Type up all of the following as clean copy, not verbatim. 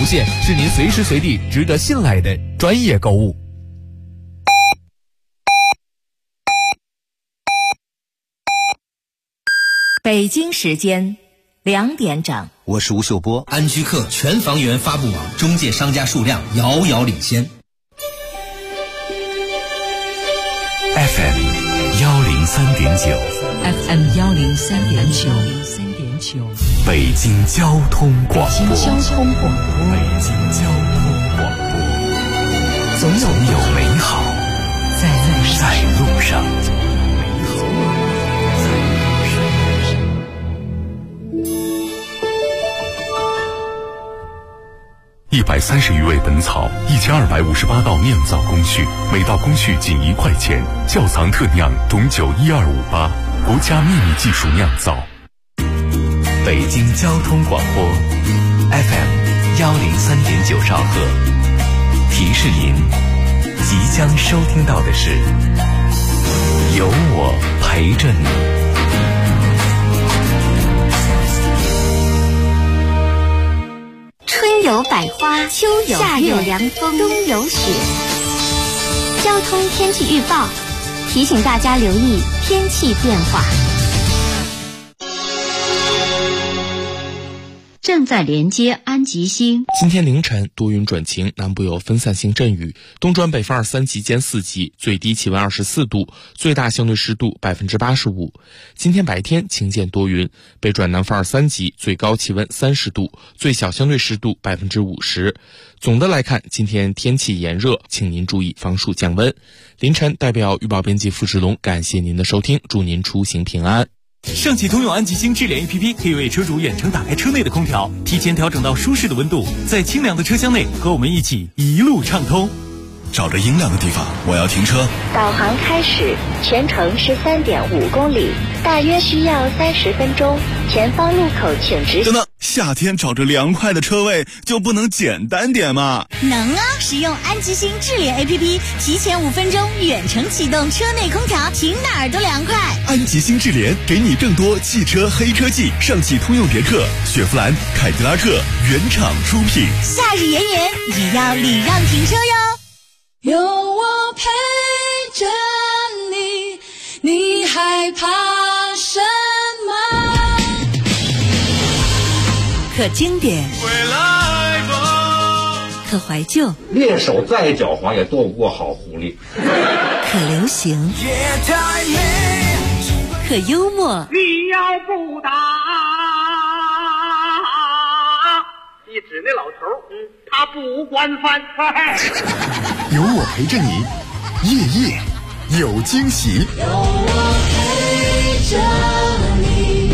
无限，是您随时随地值得信赖的专业购物。 北京时间2点整， 我是吴秀波。 安居客全房源发布网，中介商家数量遥遥领先。 FM 103.9 FM 103.9， 北京交通广播。 北京交通广播，总有美好在路上。 130余味本草，1258道酿造工序，每道工序仅1块钱。窖藏特酿董酒12588，国家秘密技术酿造。 北京交通广播 FM 103.9兆赫，提示您即将收听到的是有我陪着你。 春有百花，秋有夏有凉风，冬有雪。交通天气预报提醒大家留意天气变化。 正在连接安吉星。 今天凌晨多云转晴，南部有分散性阵雨，东转北风2、3级兼4级，最低气温24度，最大相对湿度85%。今天白天晴间多云，北转南风2、3级，最高气温30度，最小相对湿度50%。总的来看，今天天气炎热，请您注意防暑降温。凌晨代表预报编辑付志龙，感谢您的收听，祝您出行平安。 上汽通用安吉星智联 APP 可以为车主远程打开车内的空调，提前调整到舒适的温度，在清凉的车厢内和我们一起一路畅通。 找着阴凉的地方，我要停车。 导航开始，全程是3.5公里，大约需要30分钟。前方路口请直行。 等等，夏天找着凉快的车位就不能简单点吗？ 能啊！使用安吉星智联 APP， 提前5分钟远程启动车内空调，停哪儿都凉快。 安吉星智联给你更多汽车黑科技，上汽通用别克、雪佛兰、凯迪拉克原厂出品。 夏日炎炎，也要礼让停车哟。 有我陪着你，你害怕什么？ 可经典，可怀旧， 猎手再狡猾也斗不过好狐狸。 可流行，可幽默。 你要不打，你指那老头，他不惯犯。 有我陪着你，夜夜有惊喜。 有我陪着你。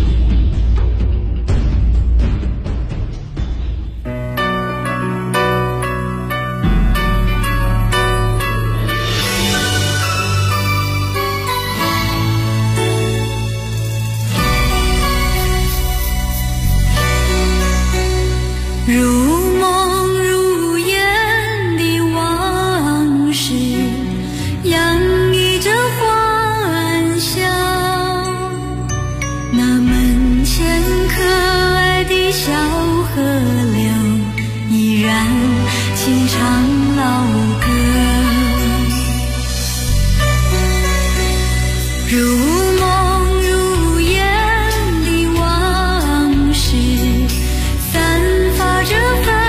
如梦如烟的往事，洋溢着欢笑。那门前可爱的小河流，依然轻唱老歌。如梦如烟的往事，散发着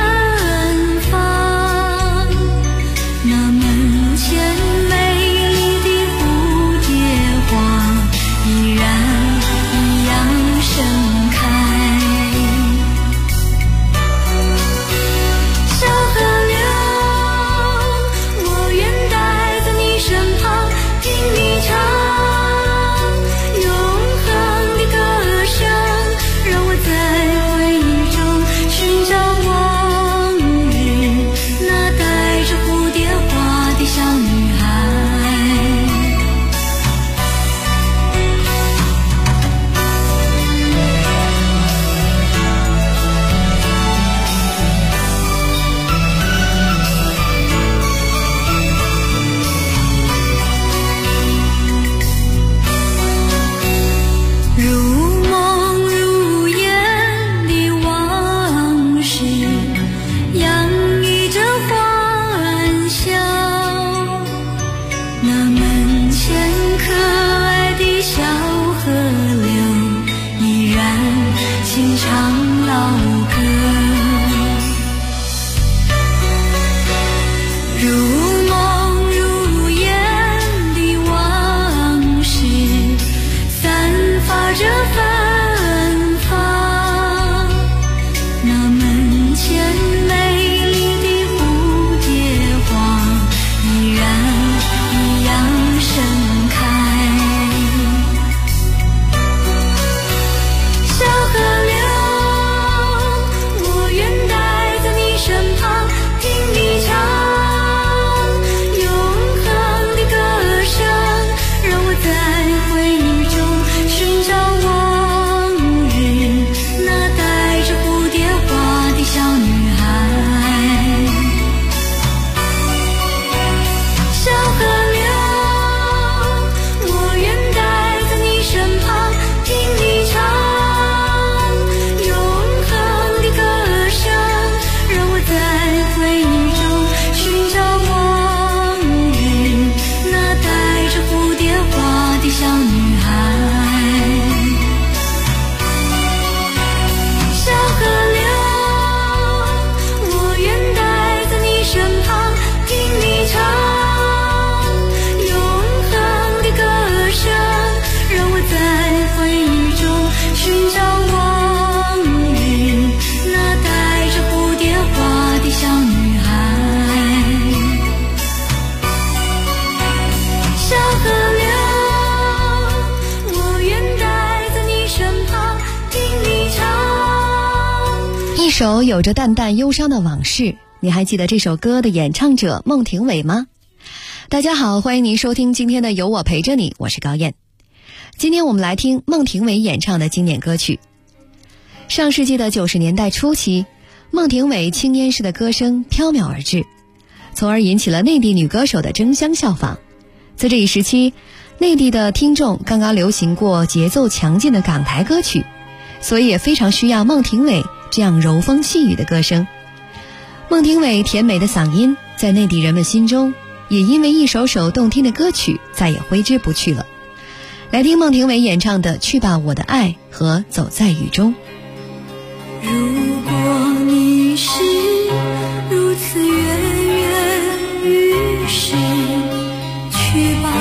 首有着淡淡忧伤的往事，你还记得这首歌的演唱者孟庭苇吗？大家好，欢迎您收听今天的有我陪着你，我是高燕。今天我们来听孟庭苇演唱的经典歌曲。上世纪的90年代初期，孟庭苇青烟式的歌声飘渺而至，从而引起了内地女歌手的争相效仿。在这一时期，内地的听众刚刚流行过节奏强劲的港台歌曲，所以也非常需要孟庭苇这样柔风细雨的歌声。孟庭苇甜美的嗓音在内地人们心中也因为一首首动听的歌曲再也挥之不去了。来听孟庭苇演唱的《去吧我的爱》和《走在雨中》。 如果你是如此跃跃欲试，去吧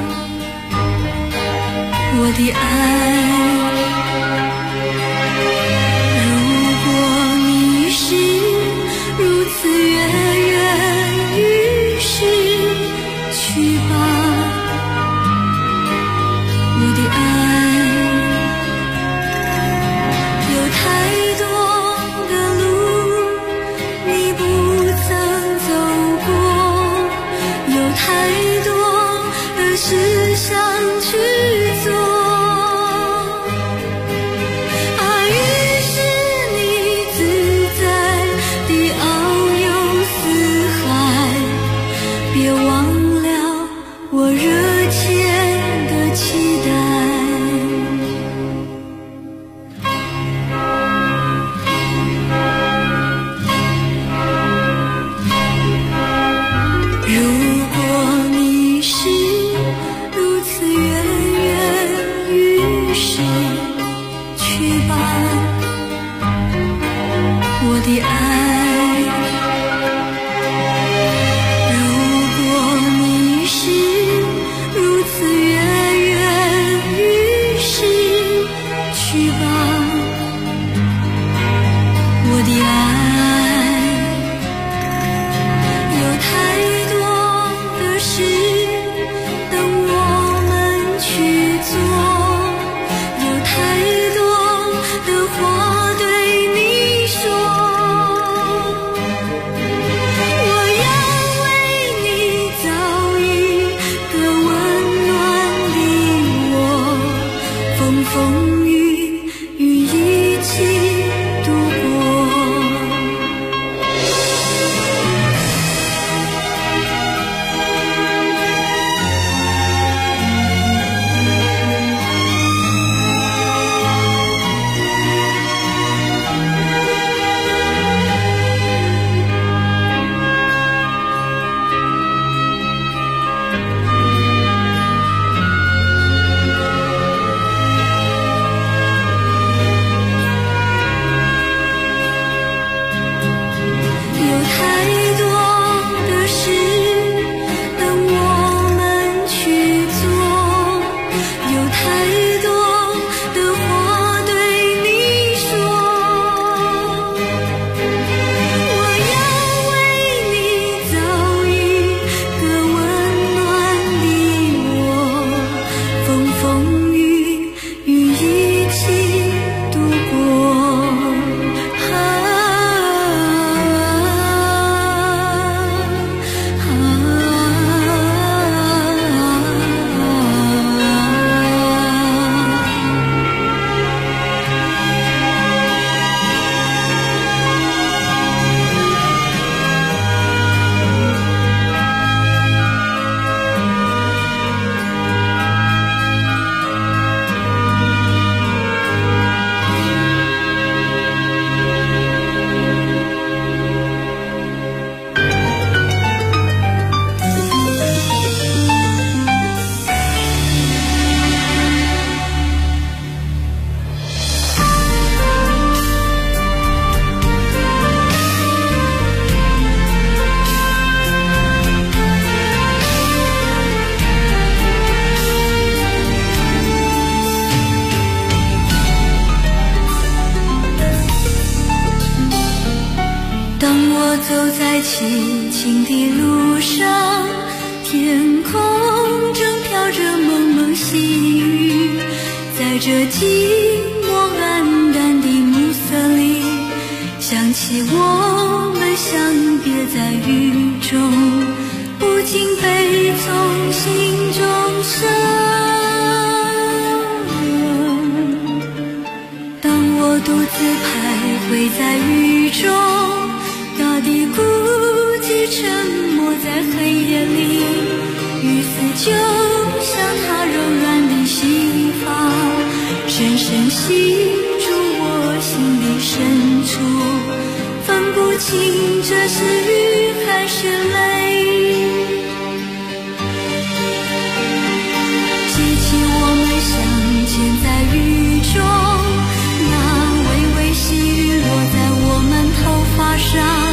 我的爱。 凄清的路上，天空正飘着蒙蒙细雨，在这寂寞暗淡的暮色里， 想起我们相别在雨中，不禁悲从心中生。当我独自徘徊在雨中，大地孤寂沉默在黑夜里，雨丝就像它柔软的心房，深深吸住我心底深处，分不清这是雨还是泪。记起我们相见在雨中，那微微细雨落在我们头发上，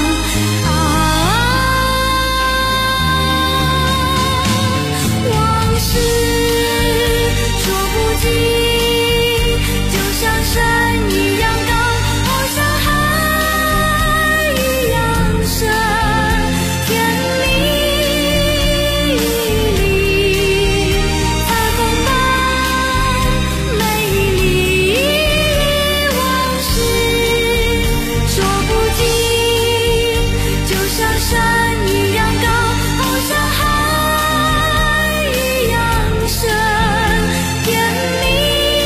往事说不尽，就像山一样高，像海一样深，天明彩虹般美丽，往事说不尽，就像山一样高，像海一样深，天明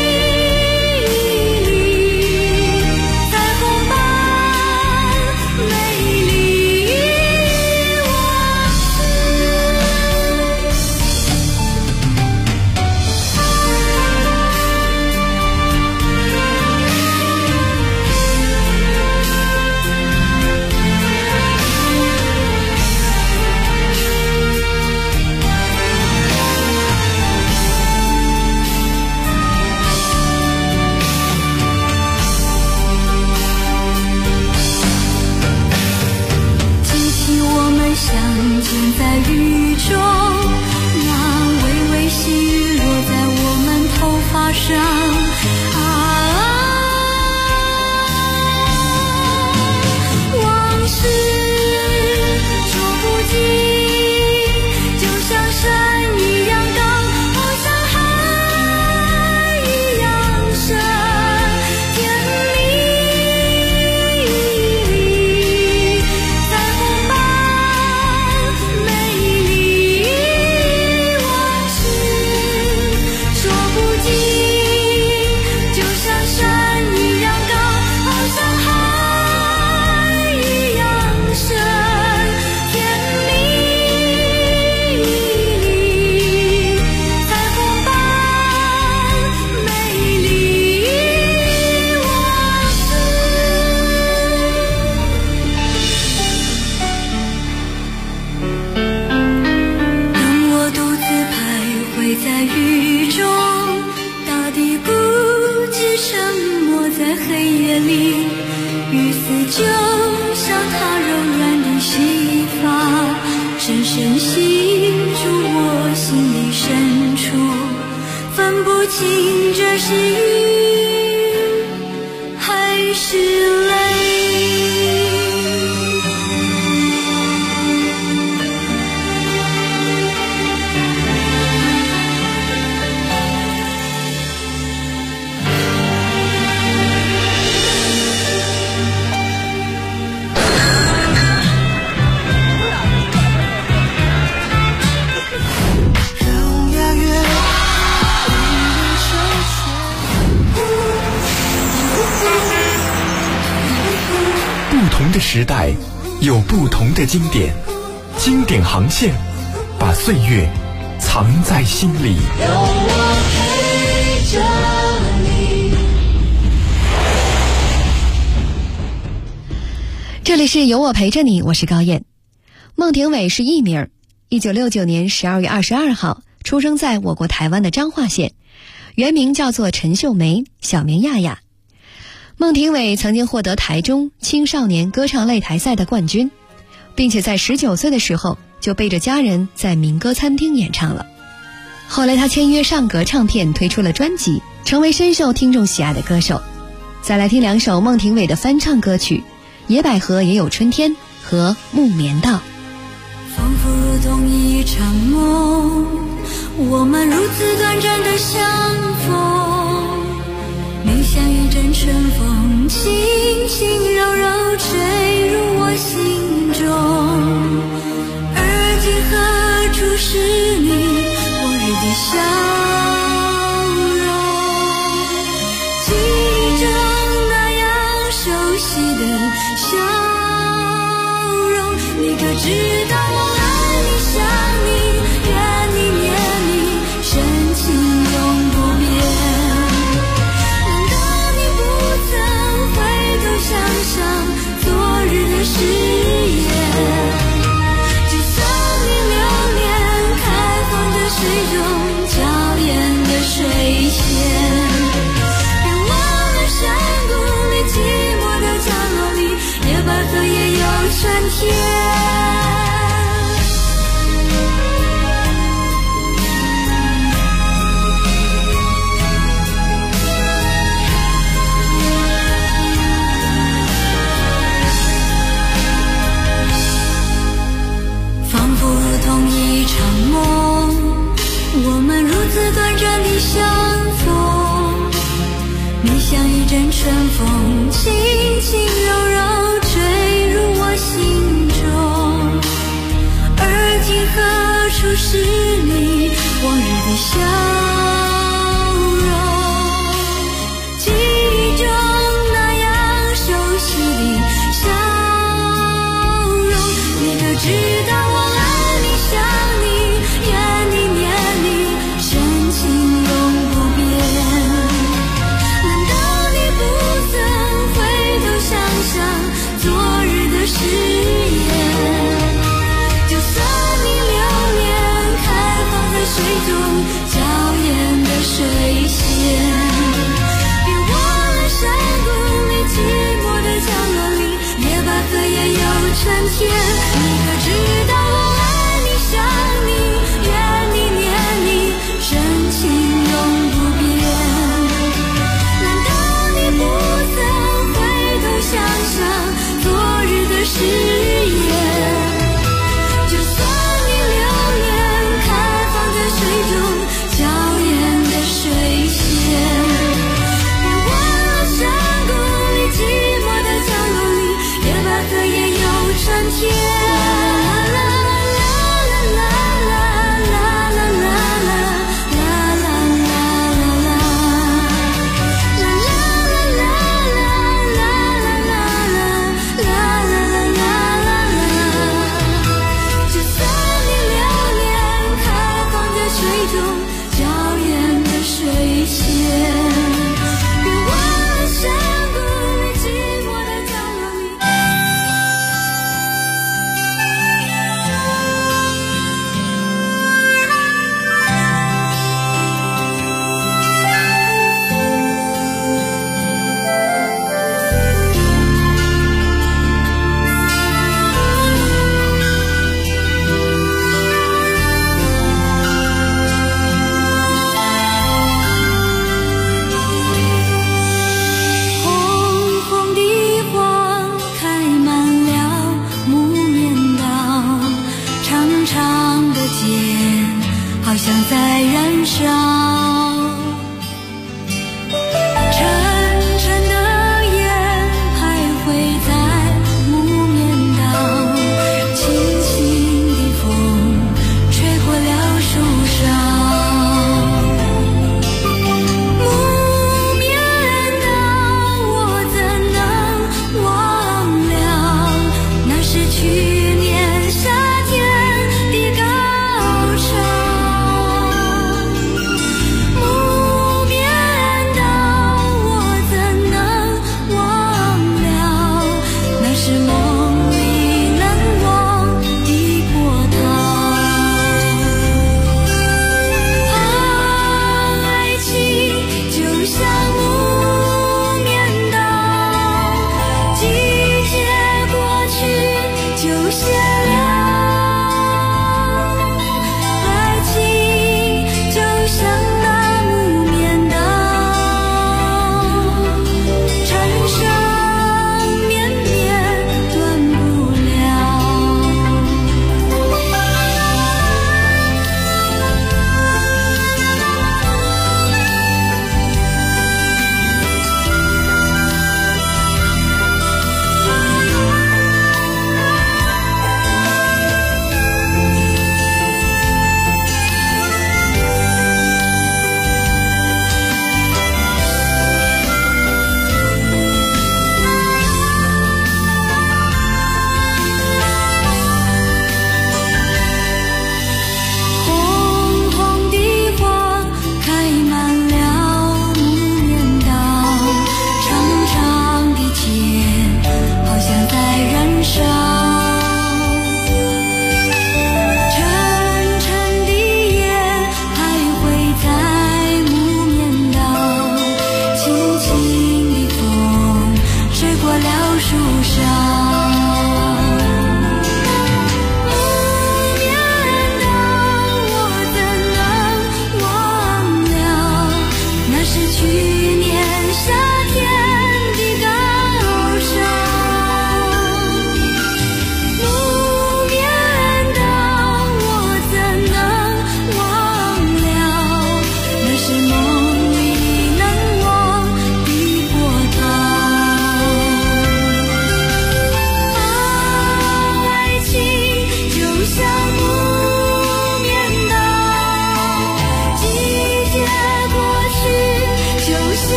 彩虹般美丽，往记起我们相见在雨中，那微微细雨落在我们头发上，往事说不尽，就像山一样高，像海一样深，天明彩虹般美丽，往事说不尽，就像山一样高，像海一样深，天明彩虹般美丽，往事。当我独自徘徊在雨中，大地孤寂沉默在黑夜里，雨丝就像它柔软的细发，深深吸住我心底深处，分不清这是雨还是泪。 不同的时代有不同的经典，经典航线把岁月藏在心里。 有我陪着你。 这里是有我陪着你，我是高燕。孟庭苇是艺名，1969年12月22号出生在我国台湾的彰化县，原名叫做陈秀梅，小名亚亚。孟庭苇曾经获得台中青少年歌唱擂台赛的冠军，并且在19岁的时候就背着家人在民歌餐厅演唱了。后来他签约上格唱片，推出了专辑，成为深受听众喜爱的歌手。再来听两首孟庭苇的翻唱歌曲，《野百合也有春天》和《木棉道》。 仿佛如同一场梦，我们如此短暂的相逢，你像一阵春风， 轻轻柔柔坠入我心中。而今何处是你往日的笑容？记忆中那样熟悉的笑容，你可知道我爱你想你怨你念你，深情永不变。难道你不曾回头想想昨日的誓言？就算你流连开放的水中，娇艳的水仙，别忘了山谷里寂寞的角落里，也把昨夜又春天。仿佛如同一场梦，我们如此短暂地相逢。你像一阵春风，轻轻柔柔坠入我心中。而今何处是你往日的笑容？记忆中那样熟悉的笑容，你可知道我爱你想你怨你念你，深情永不变。难道你不曾回头想想昨日的誓言？就算你流连开放在水中，娇艳的水仙，别忘了山谷里寂寞的角落里，也把昨夜又春天。你可知道我爱你想你怨你念你，深情永不变。难道你不曾回头想想昨日的誓言？就算你流连开放在水中，娇艳的水仙，别忘了山谷里寂寞的角落里，也把昨夜又春天。就算你流连开放在水中，娇艳的水仙，别忘了山谷里寂寞的角落里。红红的花开满了木棉道，长长的剑好像在燃烧，沉沉的烟徘徊在木棉道，轻轻的风吹过了树梢。木棉道，我怎能忘了？那是去年夏天的高潮。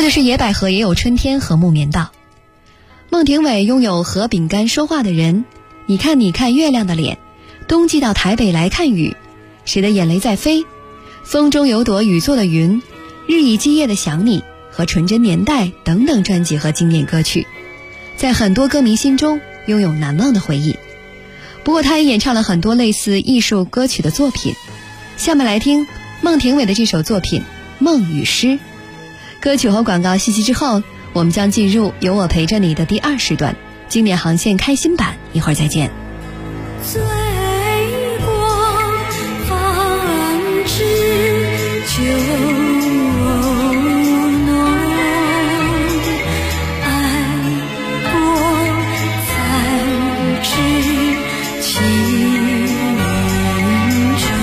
就是野百合也有春天和木棉道。孟庭苇拥有和饼干说话的人，你看你看月亮的脸，冬季到台北来看雨，谁的眼泪在飞，风中有朵雨做的云，日以继夜的想你和纯真年代等等专辑和经典歌曲，在很多歌迷心中拥有难忘的回忆。不过他也演唱了很多类似艺术歌曲的作品，下面来听孟庭苇的这首作品《梦与诗》。歌曲和广告信息之后，我们将进入有我陪着你的第2时段，经典航线开心版，一会儿再见。 醉过方知酒浓，爱过才知情重。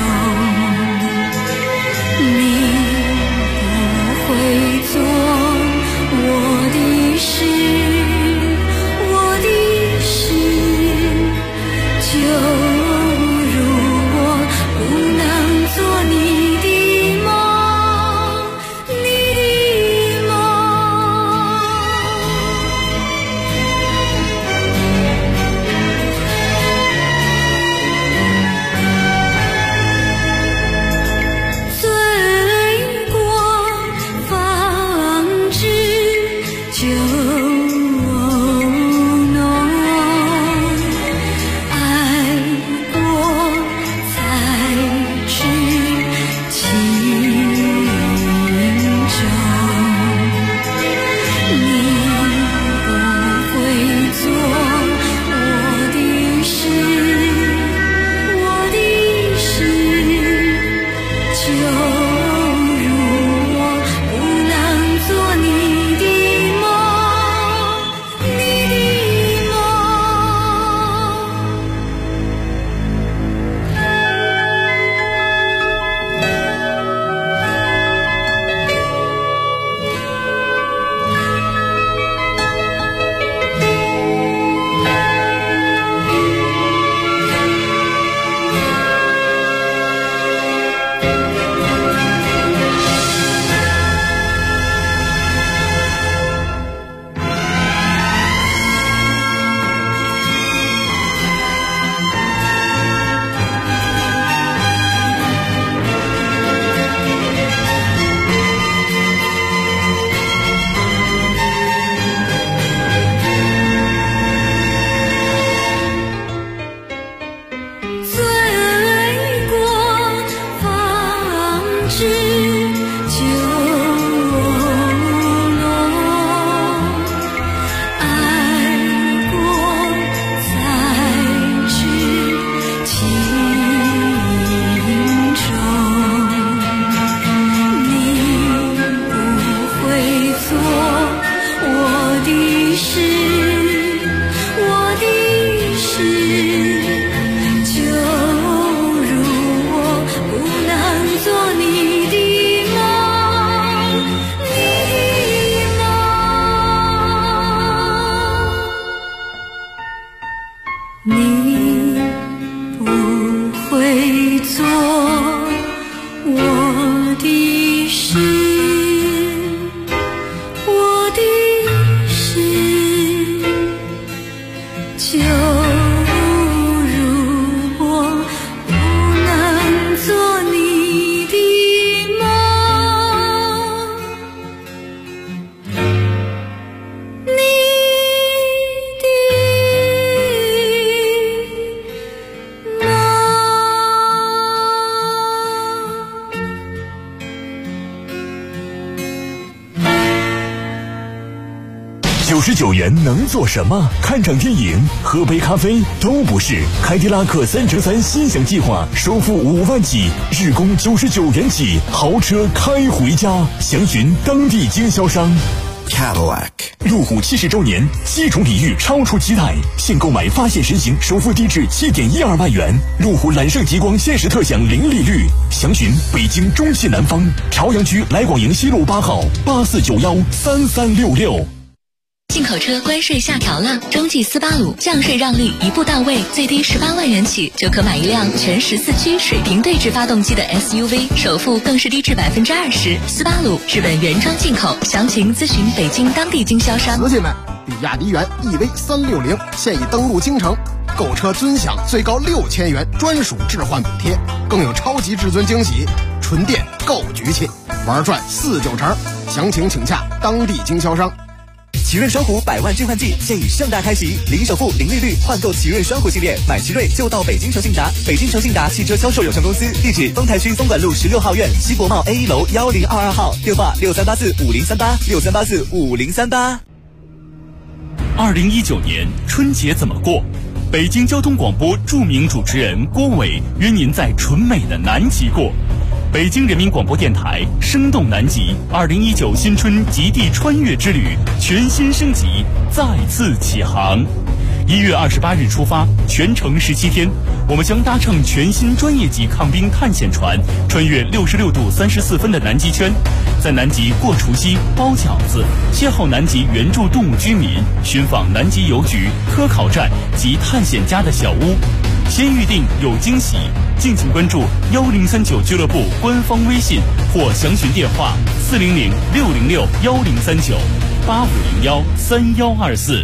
你不会做我的事，我的事，就如我不能做你的梦，你的梦。醉过方知酒浓，爱过才知情重。你不会做我的事，我的事，就如我不能做你的梦，你的醉过方知酒浓，爱过才知情重。你不会做我的事，我的事，就如我不能做你的梦，你的梦。你不会做我的事，我的事，就如我不能做你的梦，你的 99元能做什么？看场电影、喝杯咖啡都不是。凯迪拉克3乘3心享计划，首付5万起，日供99元起，豪车开回家。详询当地经销商。Cadillac 路虎70周年，7重礼遇超出期待，现购买发现神行，首付低至7.12万元。路虎揽胜极光限时特享零利率，详询北京中西南方朝阳区来广营西路8号84913366。 进口车关税下调了，中际斯巴鲁降税让利一步到位，最低18万元起就可买一辆全14驱水平对置发动机的 SUV， 首付更是低至20%。斯巴鲁日本原装进口，详情咨询北京当地经销商。 司机们，比亚迪元 EV360现已登陆京城，购车尊享最高6000元专属置换补贴，更有超级至尊惊喜，纯电够局气，玩转4-9成。详情请洽当地经销商。 奇瑞双虎100万置换季现已盛大开启，零首付、零利率换购奇瑞双虎系列，买奇瑞就到北京诚信达。北京诚信达汽车销售有限公司，地址丰台区东莞路16号院西国贸 A1 楼1022号，电话63845038，63845038。 2019年春节怎么过？北京交通广播著名主持人郭伟约您在纯美的南极过。北京人民广播电台生动南极2019新春极地穿越之旅全新升级，再次起航。1月28日出发，全程17天，我们将搭乘全新专业级抗冰探险船，穿越66度34分的南极圈，在南极过除夕、包饺子，邂逅南极原住动物居民，寻访南极邮局、科考站及探险家的小屋。先预定有惊喜，敬请关注1039俱乐部官方微信或详询电话400-606-1039-8501-3124。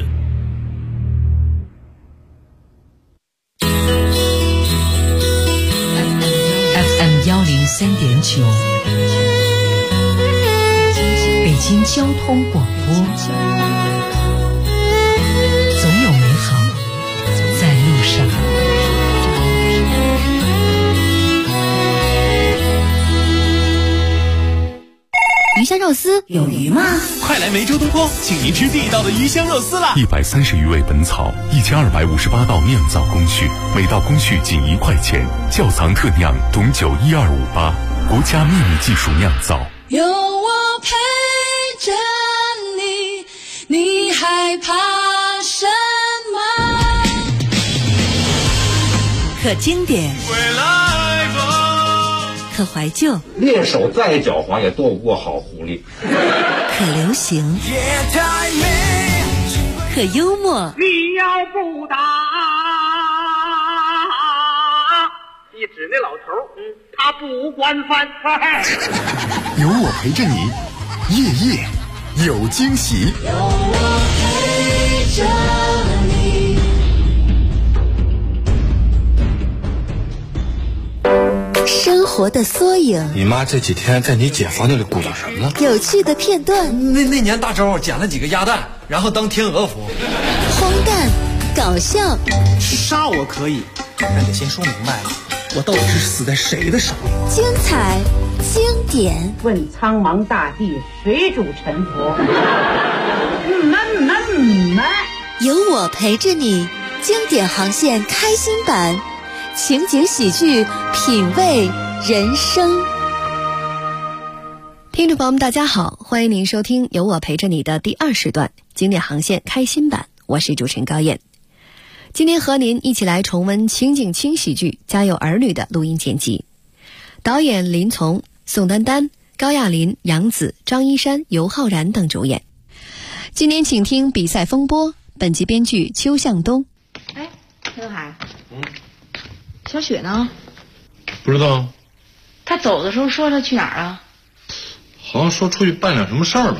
FM 103.9，北京交通广播，总有美好在路上。 鱼香肉丝有鱼吗？ 快来梅州东坡，请您吃地道的鱼香肉丝啦 ！130余味本草，1258道酿造工序，每道工序仅1块钱，窖藏特酿董酒12588，国家秘密技术酿造。 有我陪着你，你害怕什么？ 可经典，可怀旧， 猎手再狡猾也斗不过好狐狸。 可流行，可幽默。 你要不打，你指那老头他不惯犯。 有我陪着你，夜夜有惊喜。 有我陪着你。 生活的缩影。 你妈这几天在你姐房间里鼓捣什么呢？ 有趣的片段。 那年大周捡了几个鸭蛋，然后当天鹅服。 荒诞，搞笑。 杀我可以，但得先说明白了，我到底是死在谁的手里？ 精彩，经典。 问苍茫大地，谁主沉浮？ 有我陪着你，经典航线开新版。情景喜剧，品味人生。 听众朋友们大家好，欢迎您收听有我陪着你的第2时段经典航线开新版，我是主持人高燕。今天和您一起来重温情景轻喜剧《家有儿女》的录音剪辑，导演林从、宋丹丹、高亚麟、杨紫、张一山、尤浩然等主演。今天请听比赛风波，本集编剧邱向东。 哎，刘海，小雪呢？ 不知道。 他走的时候说他去哪儿啊？ 好像说出去办点什么事儿了。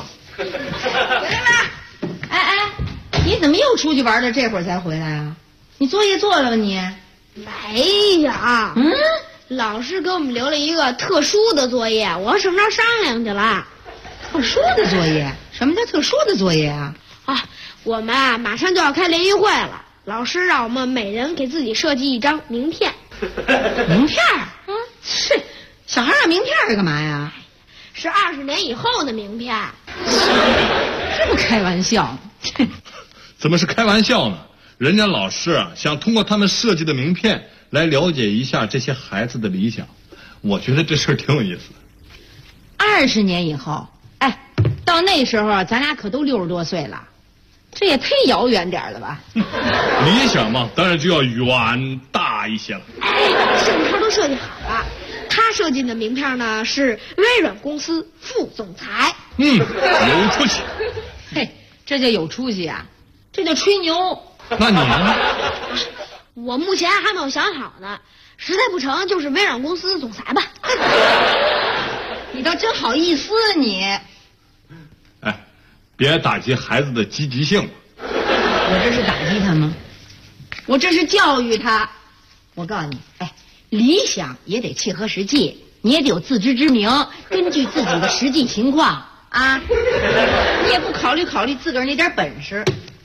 哎，你怎么又出去玩到这会儿才回来啊？你作业做了吧你？ 没有。老师给我们留了一个特殊的作业，我和省长商量去了。 特殊的作业？什么叫特殊的作业啊？ 我们马上就要开联谊会了，老师让我们每人给自己设计一张名片。 名片？是小孩要名片是干嘛呀？ 是20年以后的名片。 这不开玩笑？ 怎么是开玩笑呢？人家老师想通过他们设计的名片来了解一下这些孩子的理想，我觉得这事儿挺有意思的。 20年以后，到那时候咱俩可都60多岁了，这也忒遥远点了吧？ 理想嘛，当然就要远大一些了。 整套都设计好了，他设计的名片呢是微软公司副总裁。 有出息。 嘿， 这就有出息啊，这就吹牛。 那你呢？ 我目前还没有想好呢，实在不成就是微软公司总裁吧。 你倒真好意思你。 哎，别打击孩子的积极性。 我这是打击他吗？我这是教育他。我告诉你，哎，理想也得切合实际，你也得有自知之明，根据自己的实际情况啊，你也不考虑自个儿那点本事。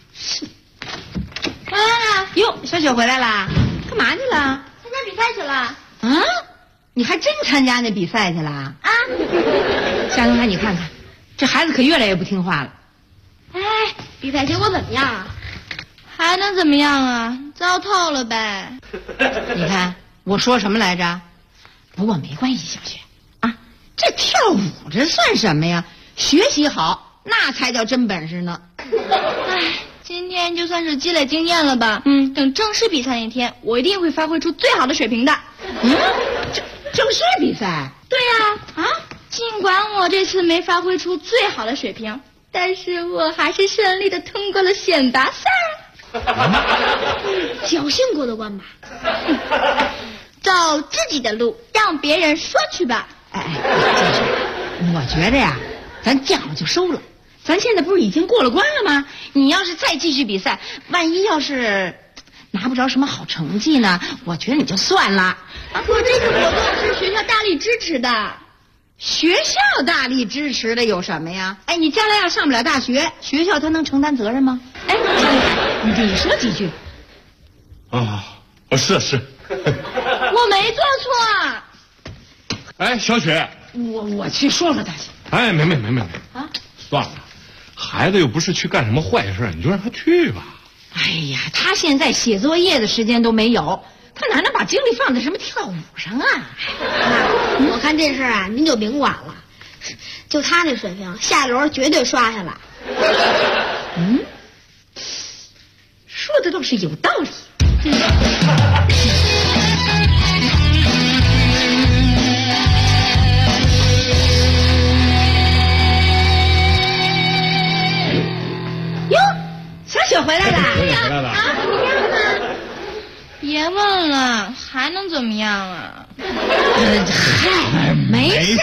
哟，小雪回来啦？干嘛去了？ 参加比赛去了。 啊？你还真参加那比赛去了？啊！夏东海，你看看，这孩子可越来越不听话了。 哎，比赛结果怎么样啊？ 还能怎么样啊？糟透了呗。 你看我说什么来着？不过没关系，小雪啊，这跳舞这算什么呀？学习好那才叫真本事呢。 哎，今天就算是积累经验了吧。等正式比赛那天，我一定会发挥出最好的水平的。 正式比赛？ 对呀，尽管我这次没发挥出最好的水平，但是我还是顺利的通过了选拔赛。 侥幸过得关吧。 走自己的路，让别人说去吧。 哎，我觉得呀，咱见好就收了。咱现在不是已经过了关了吗？你要是再继续比赛，万一要是拿不着什么好成绩呢，我觉得你就算了。 可这个活动是学校大力支持的。 学校大力支持的有什么呀？哎，你将来要上不了大学，学校他能承担责任吗？哎，你说几句。 啊，是。 我没做错。 哎，小雪， 我去说说他去。 哎，没啊，算了，孩子又不是去干什么坏事，你就让他去吧。 哎呀，他现在写作业的时间都没有，他哪能把精力放在什么跳舞上啊？ 我看这事啊，您就甭管了。就他那水平，下轮绝对刷下来。 说的倒是有道理。哟，小雪回来了。 回来了啊？怎么样啊？ 别问了，还能怎么样啊？ 嗨，没事。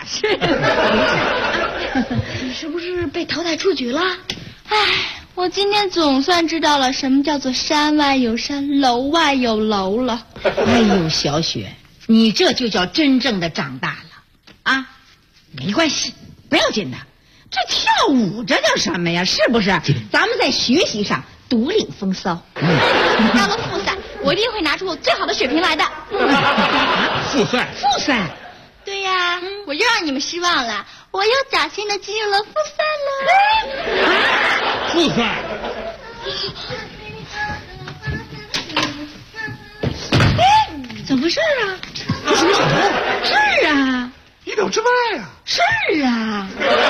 你是不是被淘汰出局了？ 唉，我今天总算知道了什么叫做山外有山，楼外有楼了。 哎呦，小雪，你这就叫真正的长大了啊！没关系，不要紧的。这跳舞这叫什么呀？是不是？咱们在学习上独领风骚。 到了复赛，我一定会拿出我最好的水平来的。 复赛？ 对呀，我又让你们失望了，我又侥幸的进入了复赛了。 复赛？ 怎么回事啊？是啊， 意料之外啊。 是啊，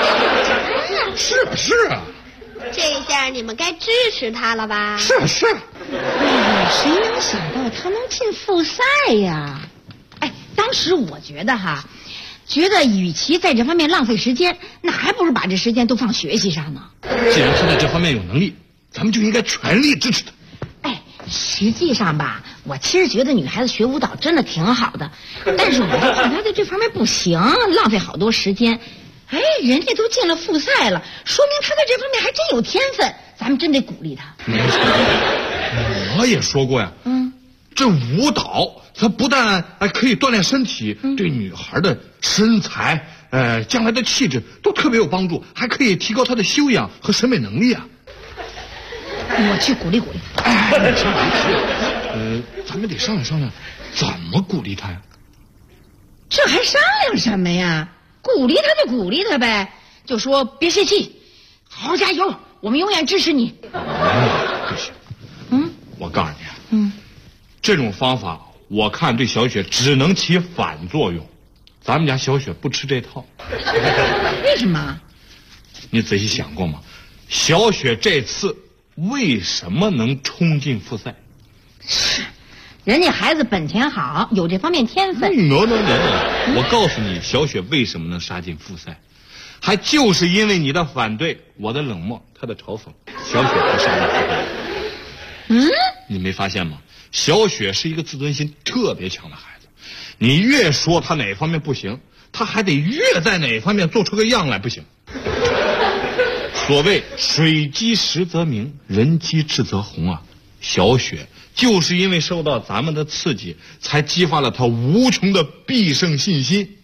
是啊。 这下你们该支持他了吧？ 是。 哎，谁能想到他能进复赛呀？哎，当时我觉得与其在这方面浪费时间，那还不如把这时间都放学习上呢。 既然他在这方面有能力，咱们就应该全力支持他。 哎，实际上吧，我其实觉得女孩子学舞蹈真的挺好的，但是我就怕她在这方面不行，浪费好多时间。哎，人家都进了复赛了，说明她在这方面还真有天分，咱们真得鼓励她。 我也说过呀，这舞蹈它不但可以锻炼身体，对女孩的身材将来的气质都特别有帮助，还可以提高她的修养和审美能力啊。 我去鼓励鼓励。 哎，咱们得商量怎么鼓励她呀？ 这还商量什么呀？鼓励她就鼓励她呗，就说别泄气，好好加油，我们永远支持你。 不行，我告诉你，这种方法我看对小雪只能起反作用，咱们家小雪不吃这套。 为什么？ 你仔细想过吗？小雪这次为什么能冲进复赛？ 是，人家孩子本钱好，有这方面天分。 No，我告诉你，小雪为什么能杀进复赛？ 还就是因为你的反对，我的冷漠，他的嘲讽，小雪才上了台。你没发现吗？小雪是一个自尊心特别强的孩子，你越说他哪方面不行，他还得越在哪方面做出个样来不行。所谓水积石则明，人积志则红啊。小雪就是因为受到咱们的刺激，才激发了她无穷的必胜信心。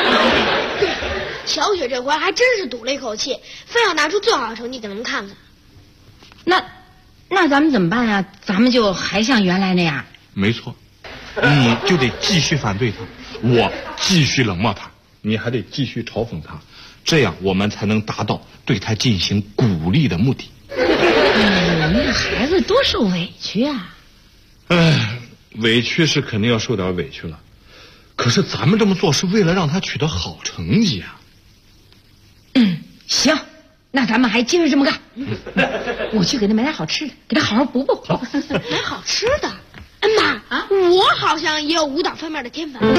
小雪这回还真是赌了一口气，非要拿出最好的成绩给他们看看。 那咱们怎么办啊？咱们就还像原来那样？ 没错，你就得继续反对他，我继续冷漠他，你还得继续嘲讽他，这样我们才能达到对他进行鼓励的目的。 那个孩子多受委屈啊！ 委屈是肯定要受点委屈了，可是咱们这么做是为了让他取得好成绩啊。 行，那咱们还接着这么干。我去给他买点好吃的，给他好好补补。 买好吃的？妈啊，我好像也有舞蹈方面的天分。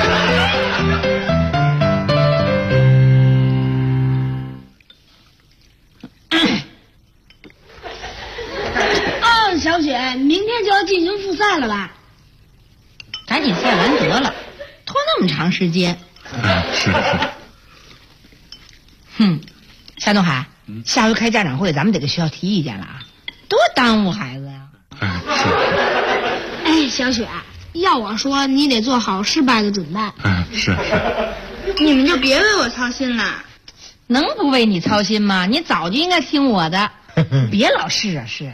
小雪，明天就要进行复赛了吧？ 赶紧赛完得了，拖那么长时间。 是。 夏东海，下回开家长会，咱们得给学校提意见了啊，多耽误孩子呀。 小雪，要我说，你得做好失败的准备。 是。 你们就别为我操心了。 能不为你操心吗？你早就应该听我的，别老是啊是的。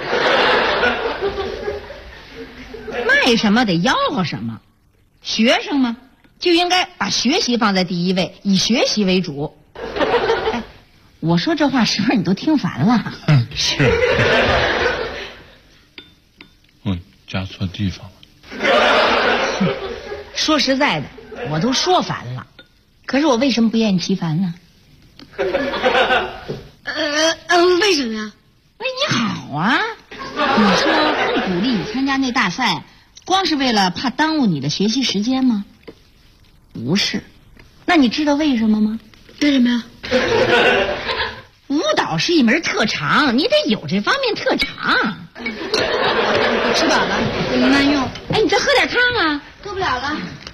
卖什么得吆喝什么，学生嘛就应该把学习放在第一位，以学习为主。我说这话是不是你都听烦了？ 是。我加错地方了。 说实在的，我都说烦了，可是我为什么不厌其烦呢？ 为什么呀？ 为你好啊！你说不鼓励你参加那大赛，光是为了怕耽误你的学习时间吗？不是。那你知道为什么吗？ 为什么呀？ 舞蹈是一门特长，你得有这方面特长。 我吃饱了，你们慢用。 你再喝点汤啊。 喝不了了。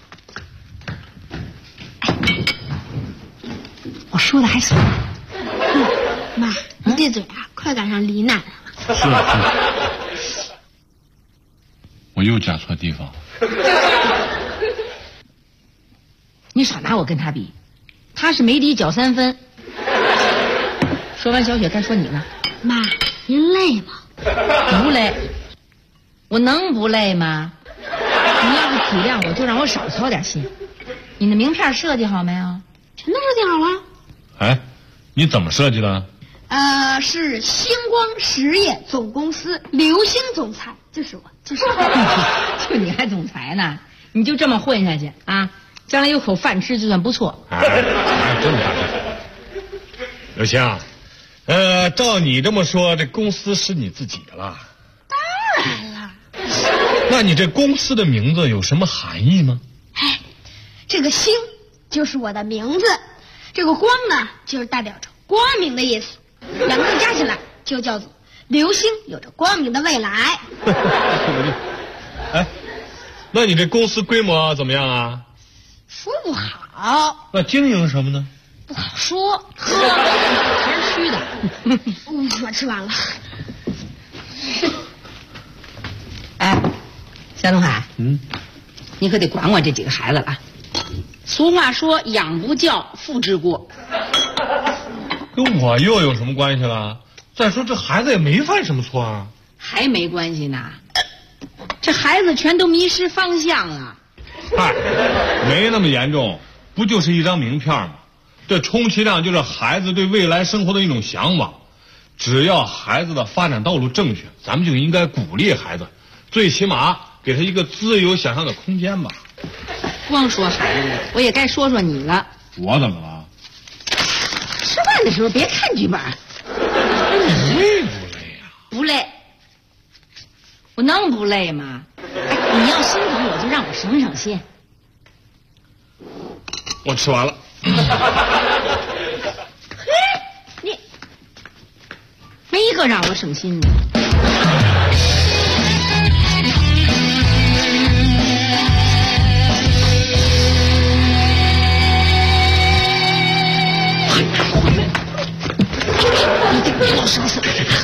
我说的还算。 妈，你这嘴啊，快赶上李奶奶了。 是。我又加错地方了。 你少拿我跟他比，他是没底缴3分。说完小雪该说你了。 妈，您累吗？ 不累。我能不累吗？你要是体谅我，就让我少操点心。你的名片设计好没有？ 全都设计好了。 你怎么设计的？ 是星光实业总公司刘星总裁，就是我。 就你还总裁呢？你就这么混下去啊？将来有口饭吃就算不错。 这么大刘星，照你这么说，这公司是你自己的了。 当然了。 那你这公司的名字有什么含义吗？ 这个星就是我的名字，这个光呢，就是代表着光明的意思，两个字加起来就叫做刘星，有着光明的未来。 那你这公司规模怎么样啊？ 说不好。 那经营什么呢？ 不好说。 全是虚的。 我吃完了。 夏东海，你可得管管这几个孩子了。俗话说，养不教，父之过。 跟我又有什么关系了？再说这孩子也没犯什么错啊。 还没关系呢，这孩子全都迷失方向了。 没那么严重，不就是一张名片吗？这充其量就是孩子对未来生活的一种向往。只要孩子的发展道路正确，咱们就应该鼓励孩子，最起码给他一个自由想象的空间吧。 光说孩子，我也该说说你了。 我怎么了？ 吃饭的时候别看剧本。 累不累呀？ 不累。我能不累吗？你要心疼我就让我省省心。 我吃完了。 一个让我省心的。你这别老杀死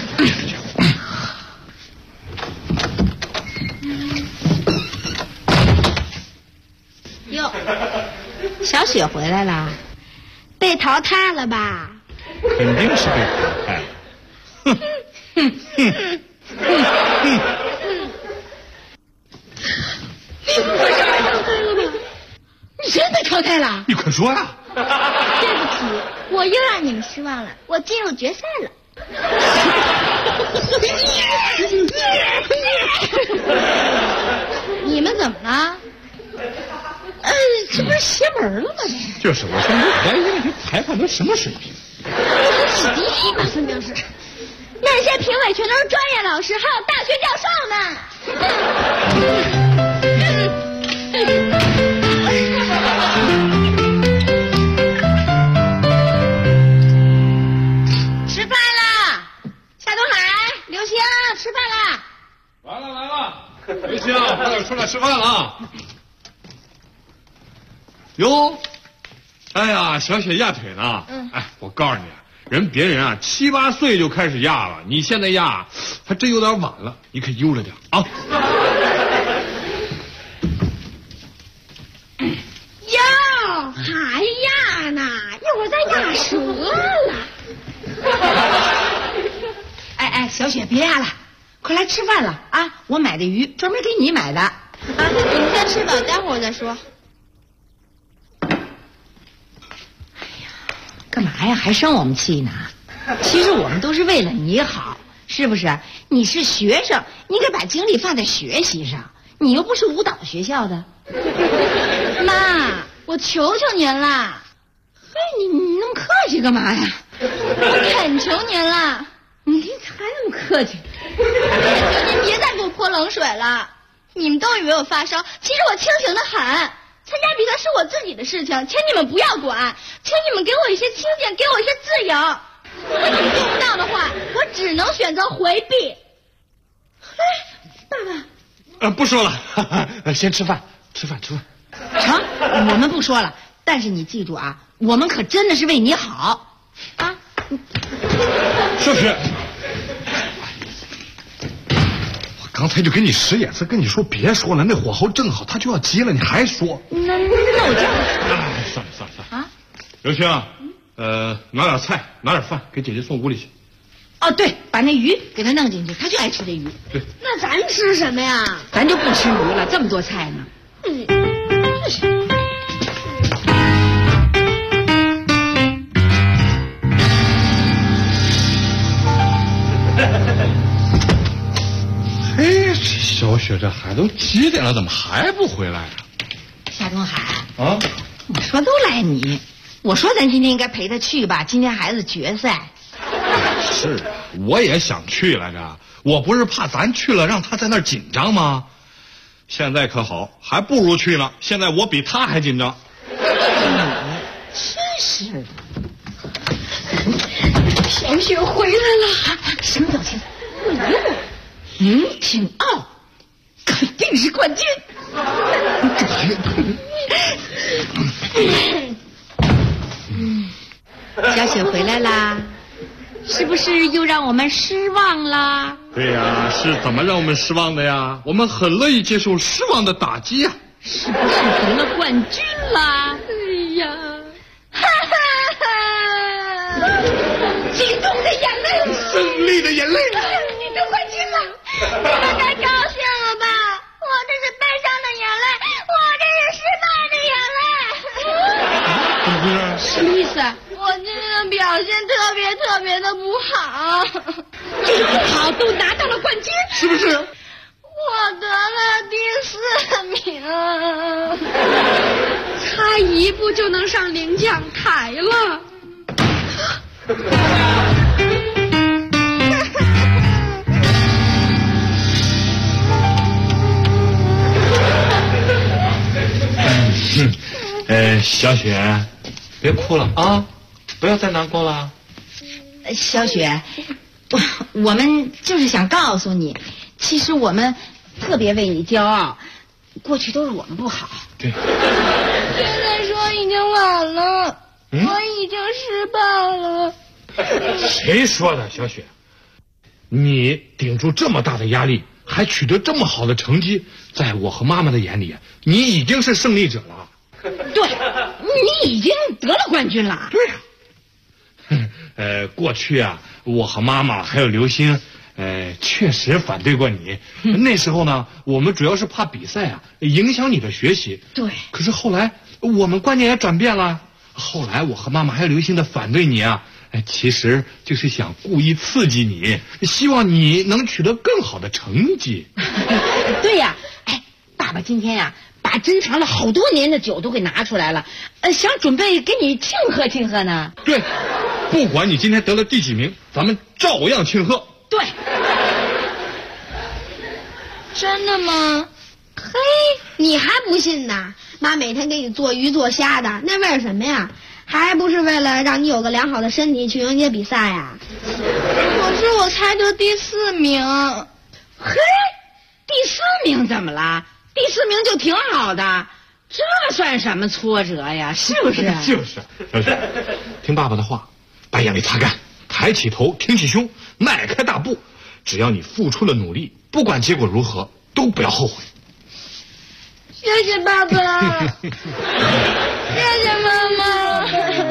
哟，小雪回来了， 被淘汰了吧？ 肯定是被淘汰了。哼哼哼哼！ 你不会是被淘汰了吧？你真被淘汰了？ 你快说呀！ 对不起，我又让你们失望了，我进入决赛了。你们怎么了？ 这不是邪门了吗？ 就是，我现在怀疑那些裁判都什么水平？ 是第一嘛，分明是。 那些评委全都是专业老师，还有大学教授呢。 吃饭啦！夏东海、刘星，吃饭啦！ 来了，刘星，快点出来吃饭了啊！哟，哎呀，小雪压腿呢。哎，我告诉你，别人啊7、8岁就开始压了，你现在压还真有点晚了，你可悠着点啊。 哟，还压呢，一会儿再压折了。 哎，小雪别压了，快来吃饭了啊！我买的鱼专门给你买的啊， 你们先吃吧，待会儿再说。 干嘛呀？还生我们气呢？其实我们都是为了你好，是不是？你是学生，你应该把精力放在学习上。你又不是舞蹈学校的。 妈，我求求您了。 嘿，你那么客气干嘛呀？ 我恳求您了。 你还那么客气？ 求您别再给我泼冷水了。你们都以为我发烧，其实我清醒的很。参加比赛是我自己的事情，请你们不要管，请你们给我一些清静，给我一些自由。如果你们做不到的话，我只能选择回避。 爸爸， 不说了，先吃饭。成， 我们不说了。但是你记住啊，我们可真的是为你好啊。 小雪，我刚才就给你使眼色，跟你说别说了，那火候正好，他就要急了，你还说？ 那我这样。 算了啊！刘星，拿点菜，拿点饭，给姐姐送屋里去。 哦，对，把那鱼给他弄进去，他就爱吃这鱼。 对， 那咱吃什么呀？ 咱就不吃鱼了，这么多菜呢。 嘿，小雪这孩子都几点了，怎么还不回来啊？ 夏东海啊， 我说都赖你，我说咱今天应该陪他去吧，今天孩子决赛。 是啊，我也想去来着，我不是怕咱去了让他在那儿紧张吗？现在可好，还不如去呢。现在我比他还紧张。 真是的。 小雪回来了， 什么表情？挺傲，肯定是冠军。小雪回来啦，是不是又让我们失望啦？ 对呀，是怎么让我们失望的呀？我们很乐意接受失望的打击呀。 是不是得了冠军啦？ 哎呀， 哈哈哈！ 激动的眼泪， 胜利的眼泪。 你得冠军了， 你们该高兴了吧？我这是悲伤的眼泪，我这是失败的眼泪。 怎么回事？ 什么意思？ 我今天的表现特别的不好。 这个不好都拿到了冠军， 是不是？ 我得了第4名， 差一步就能上领奖台了。 小雪，别哭了啊，不要再难过了。 小雪， 我们就是想告诉你，其实我们特别为你骄傲，过去都是我们不好。 对。 现在说已经晚了，我已经失败了。 谁说的，小雪？你顶住这么大的压力，还取得这么好的成绩，在我和妈妈的眼里，你已经是胜利者了。 对，你已经得了冠军了。 对呀。过去啊，我和妈妈还有刘星，确实反对过你。那时候呢，我们主要是怕比赛啊影响你的学习。 对。 可是后来我们观念也转变了。后来我和妈妈还有刘星的反对你啊，其实就是想故意刺激你，希望你能取得更好的成绩。 对呀，爸爸今天呀，把珍藏了好多年的酒都给拿出来了，想准备给你庆贺庆贺呢。 对，不管你今天得了第几名，咱们照样庆贺。 对。 真的吗？ 嘿，你还不信呢？妈每天给你做鱼做虾的，那为了什么呀？还不是为了让你有个良好的身体去迎接比赛呀？ 可是我才得第4名。 嘿，第4名怎么了？第4名就挺好的，这算什么挫折呀？是不是？ 就是。小雪，听爸爸的话，把眼泪擦干，抬起头，挺起胸，迈开大步。只要你付出了努力，不管结果如何，都不要后悔。 谢谢爸爸，谢谢妈妈。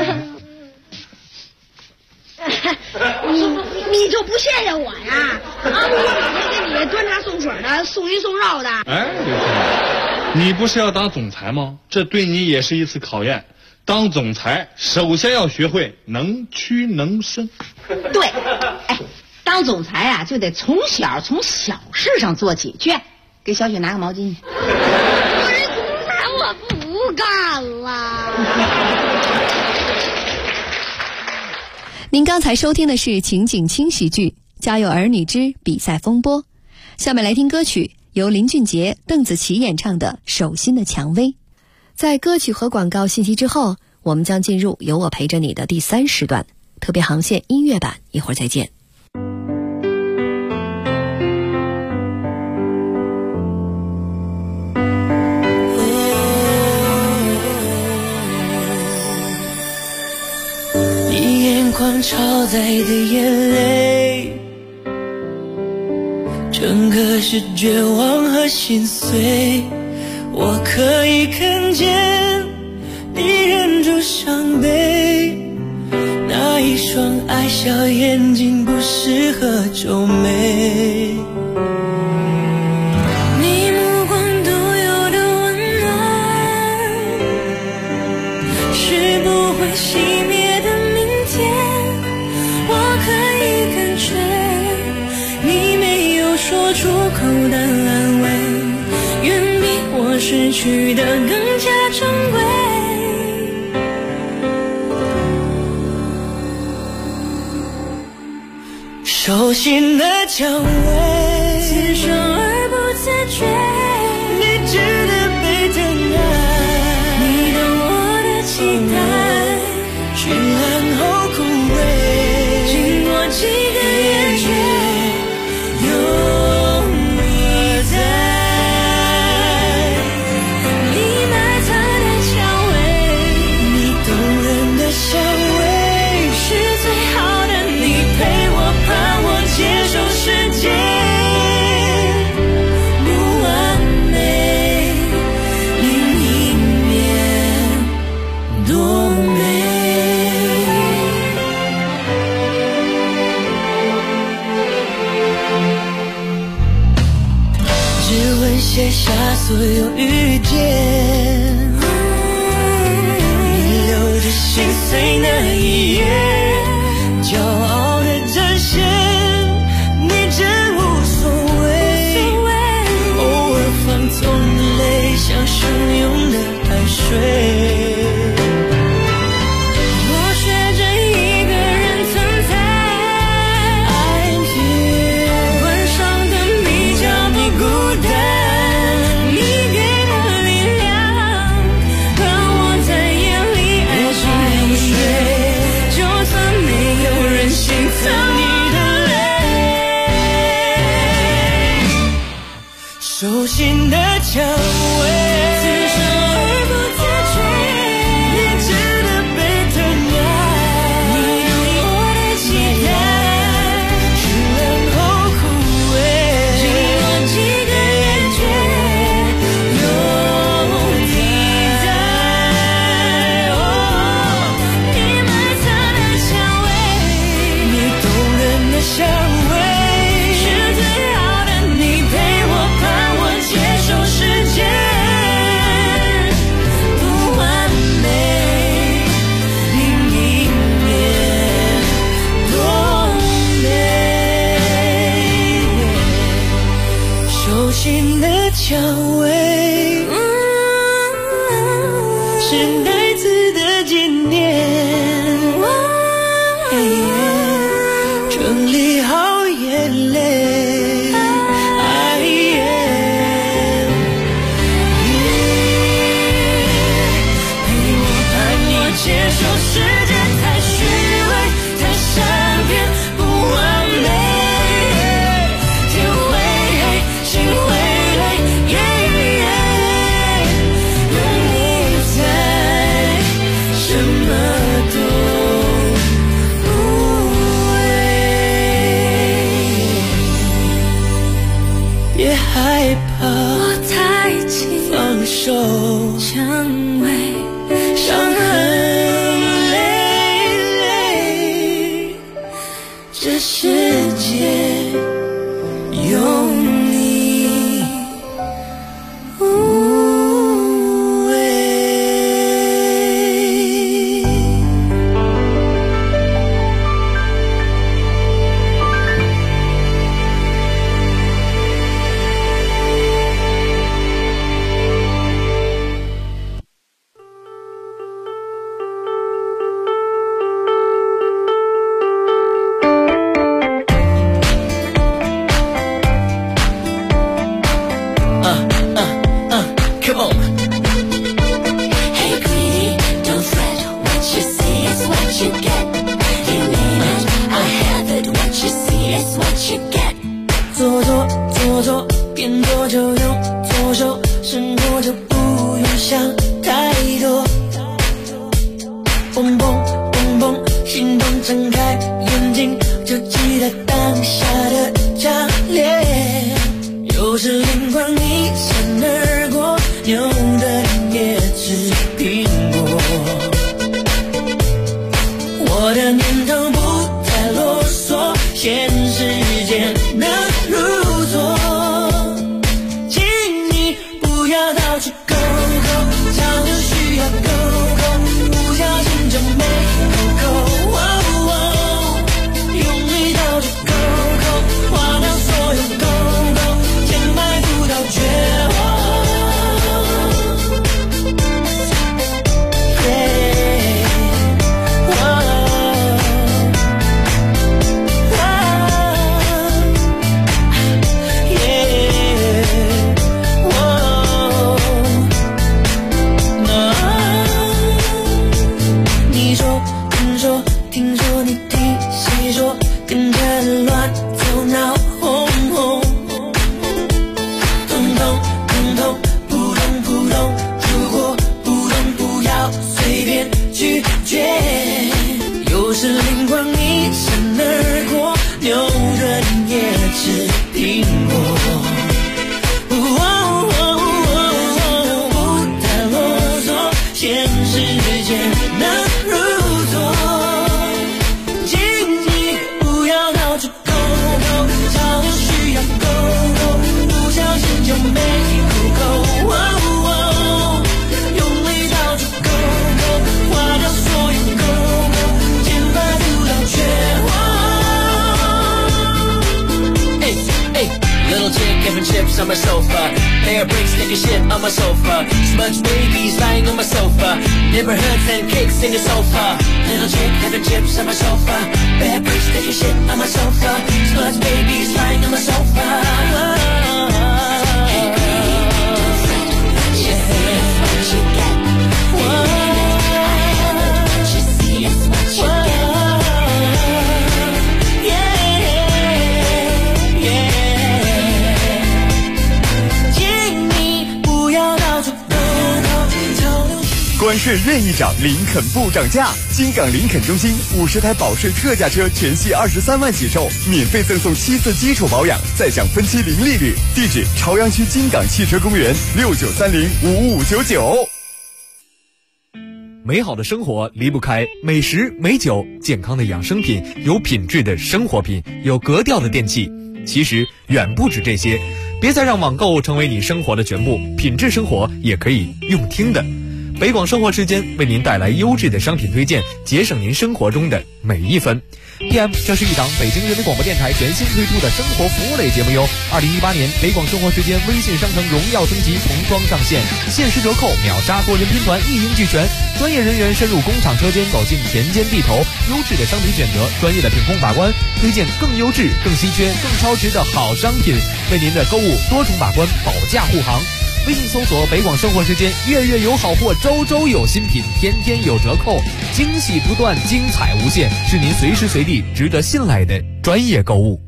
你就不谢谢我呀？我老是给你端茶送水的，送鱼送肉的。 刘星，你不是要当总裁吗？这对你也是一次考验。当总裁，首先要学会能屈能伸。 对，当总裁啊，就得从小事上做起。去，给小雪拿个毛巾去。 我是总裁，我不干了。 您刚才收听的是情景轻喜剧《家有儿女之比赛风波》，下面来听歌曲，由林俊杰、邓紫棋演唱的《手心的蔷薇》。在歌曲和广告信息之后，我们将进入有我陪着你的第3时段，特别航线音乐版，一会儿再见。 你眼眶超载的眼泪，整个是绝望和心碎。我可以看见你忍住伤悲，那一双爱笑眼睛不适合皱眉。你目光独有的温暖，是不会熄灭的明天。我可以感觉你没有说出口的安慰，远比我失去的更加珍贵。手心的蔷薇，自生而不自觉，你值得被疼爱。你懂我的期待，绚烂后枯萎，经过几个月却永不在。你埋藏的蔷薇，你动人的香味，是最好的你陪我盼。接受世界不完美，另一面多美。指纹写下所有遇见，你留着心碎那一页，骄傲的展现。像汹涌的海水，我学着一个人存在。I'm here， 关上灯比较不孤单，你给的力量让我在眼里爱上流水，就算没有人心疼你的泪。 心的蔷薇，自生而不自觉，理智的被疼爱。你对我的期待，是然后枯萎。经过几个厌倦，有你在。你埋藏的蔷薇，你动人的香味，是最好的你陪我盼我接受世界不完美，另一面多美。手心的蔷薇，是孩子的纪念，整理好眼泪，陪我盼你接受世界太虚伪，太善变不完美，天会黑，心会累，有你在，什么都不为。别害怕，我太轻，放手，蔷薇，伤痕累累，这世界有你无畏。Come on. Hey greedy, don't fret. What you see is what you get. You name it, I have it. What you see is what you get. 做做，边做就用左手，生活就不用想太多。蹦蹦蹦蹦，心动睁开眼睛，就记得当下的强烈。有时灵光一闪而过，牛的人也吃苹果。我的念头不再啰嗦，现实间能入座，请你不要到处勾勾，早就需要勾勾，不小心就没勾勾，用力到处勾勾，划掉所有勾勾，填埋不到绝望。你说，听说你听谁说，跟着乱走闹哄哄，通通扑通，如果不懂不要随便拒绝。有时灵光一闪而过，牛的人也吃苹果。不太啰嗦，现实间能入座，请你不要到处勾勾，早就需要勾勾，不小心就没勾勾，用力到处勾勾，划掉所有勾勾，填埋不到绝望。Little chick having chips on my sofa, hair bricks taking shit on my sofa, smudge babies lying on my sofa, neighborhoods and cakes in the sofa. Little chick having chips on my sofa, bad bricks taking shit on my sofa, smudge babies lying on my sofa. Hey greedy, don't fret. What you see is what you get. You name it, I have it. What you see is what you get. Yeah. 市任意涨，林肯不涨价。金港林肯中心50台保税特价车全系23万起售，免费赠送7次基础保养，再享分期零利率。地址：朝阳区金港汽车公园69305599。 美好的生活离不开美食、美酒、健康的养生品、有品质的生活品、有格调的电器。其实远不止这些，别再让网购成为你生活的全部，品质生活也可以用听的。北广生活时间为您带来优质的商品推荐，节省您生活中的每一分。PM， 这是一档北京人民广播电台全新推出的生活服务类节目哟。2018年北广生活时间微信商城荣耀升级童装上线，限时折扣，秒杀多人拼团，一应俱全。专业人员深入工厂车间，走进田间地头，优质的商品选择，专业的品控把关，推荐更优质、更稀缺、更超值的好商品，为您的购物多重把关，保驾护航。微信搜索北广生活时间，月月有好货，周周有新品，天天有折扣，惊喜不断，精彩无限，是您随时随地值得信赖的专业购物。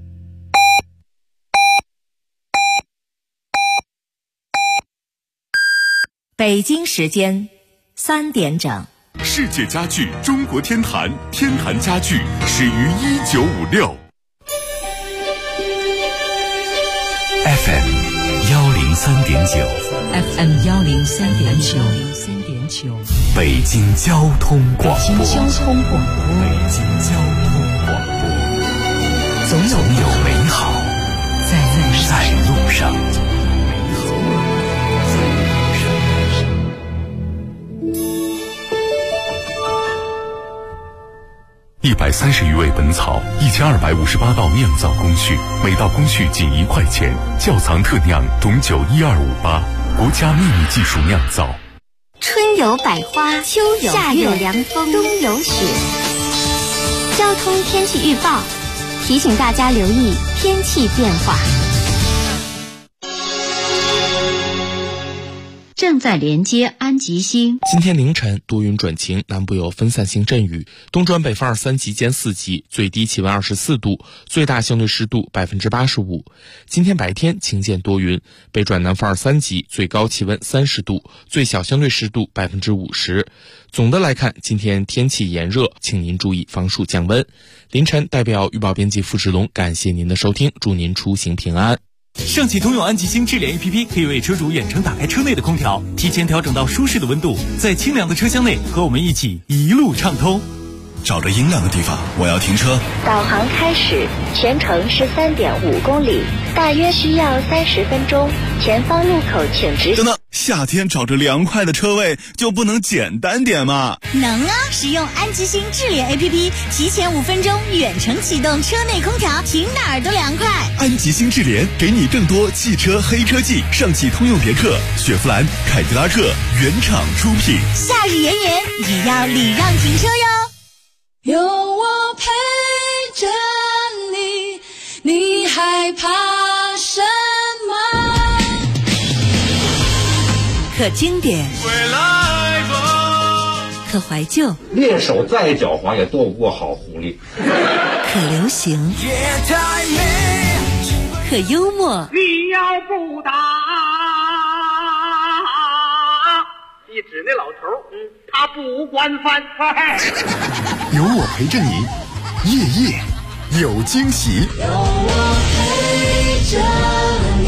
北京时间3点整。 世界家具中国天坛，天坛家具始于1956。FM 103.9 FM 103.9， 北京交通广播， 北京交通广播， 总有美好在路上。130余味本草，1258道酿造工序，每道工序仅1块钱。窖藏特酿董酒12588，国家秘密技术酿造。 春有百花，秋有夏有凉风，冬有雪。交通天气预报提醒大家留意天气变化。 正在连接安吉星。 今天凌晨多云转晴，南部有分散性阵雨，东转北风2、3级间4级，最低气温24度，最大相对湿度85%。今天白天晴间多云，北转南风2、3级，最高气温30度，最小相对湿度50%。总的来看，今天天气炎热，请您注意防暑降温。凌晨代表预报编辑付志龙感谢您的收听，祝您出行平安。 上汽通用安吉星智联 APP 可以为车主远程打开车内的空调，提前调整到舒适的温度，在清凉的车厢内和我们一起一路畅通。 找着阴凉的地方，我要停车。 导航开始，全程是3.5公里，大约需要30分钟。前方路口请直行。 等等，夏天找着凉快的车位就不能简单点吗？ 能啊！使用安吉星智联 APP， 提前5分钟远程启动车内空调，停哪儿都凉快。 安吉星智联给你更多汽车黑车季，上汽通用别克、雪佛兰、凯迪拉克原厂出品。 夏日炎炎，也要礼让停车哟。 有我陪着你，你害怕什么？ 可经典，可怀旧， 猎手再狡猾也斗不过好狐狸。 可流行，可幽默。 你要不打，你指那老头，他不惯犯。 有我陪着你，夜夜有惊喜。 有我陪着你。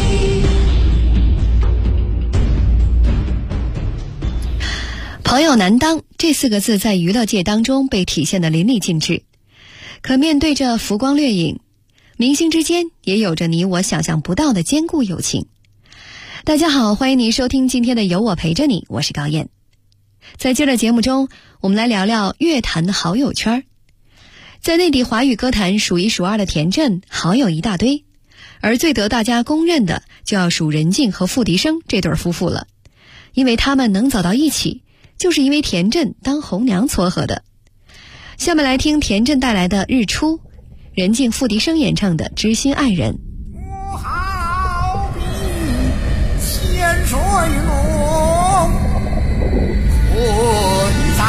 朋友难当这4个字在娱乐界当中被体现得淋漓尽致。可面对着浮光掠影，明星之间也有着你我想象不到的坚固友情。大家好，欢迎您收听今天的有我陪着你，我是高燕。在今儿的节目中，我们来聊聊乐坛的好友圈。在内地华语歌坛数一数二的田震，好友一大堆，而最得大家公认的就要数任静和付笛声这对夫妇了。因为他们能走到一起，就是因为田震当红娘撮合的。下面来听田震带来的《日出》，任静、付笛声演唱的《知心爱人》。 我好比千水龙困在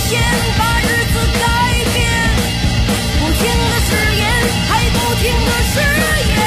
现，把日子改变，不停的誓言，还不停的誓言。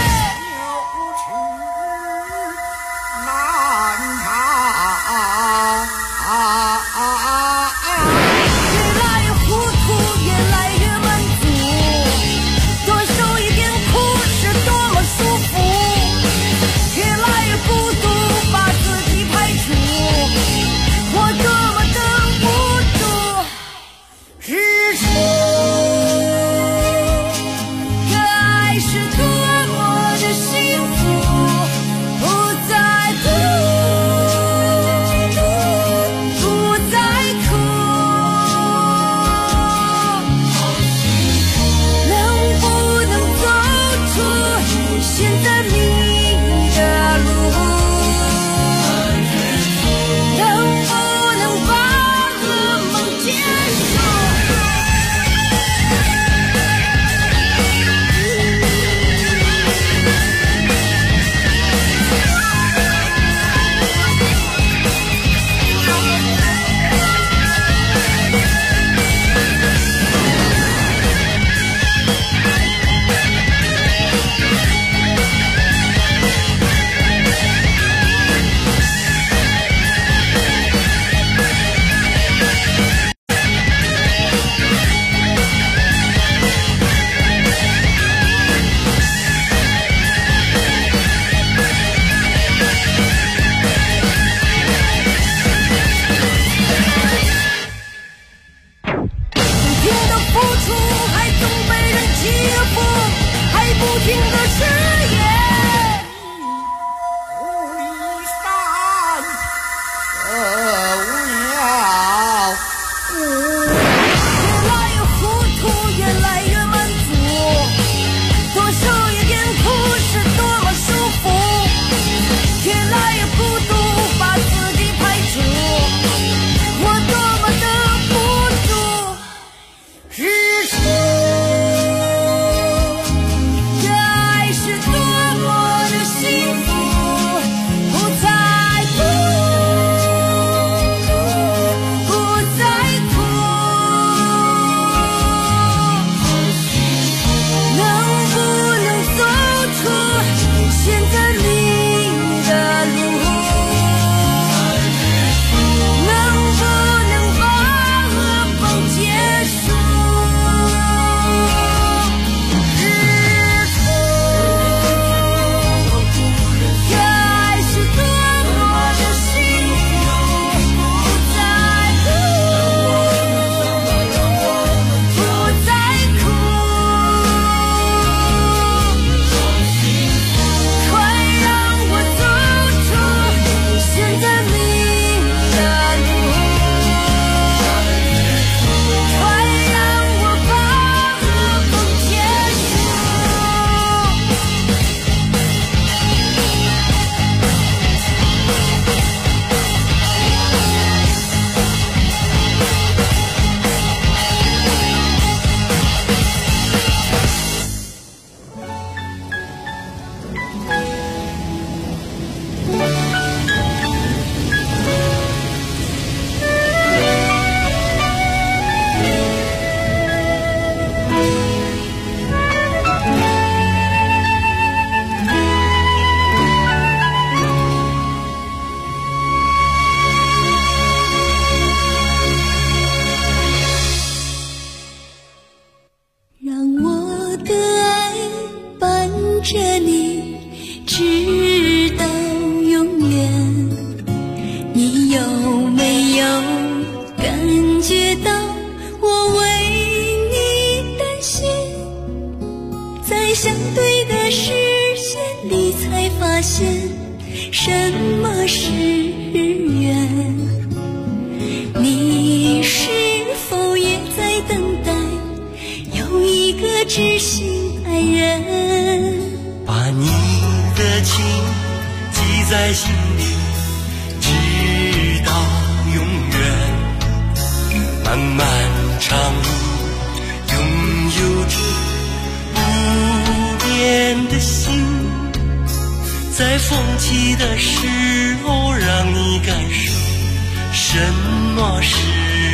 在风起的时候，让你感受什么是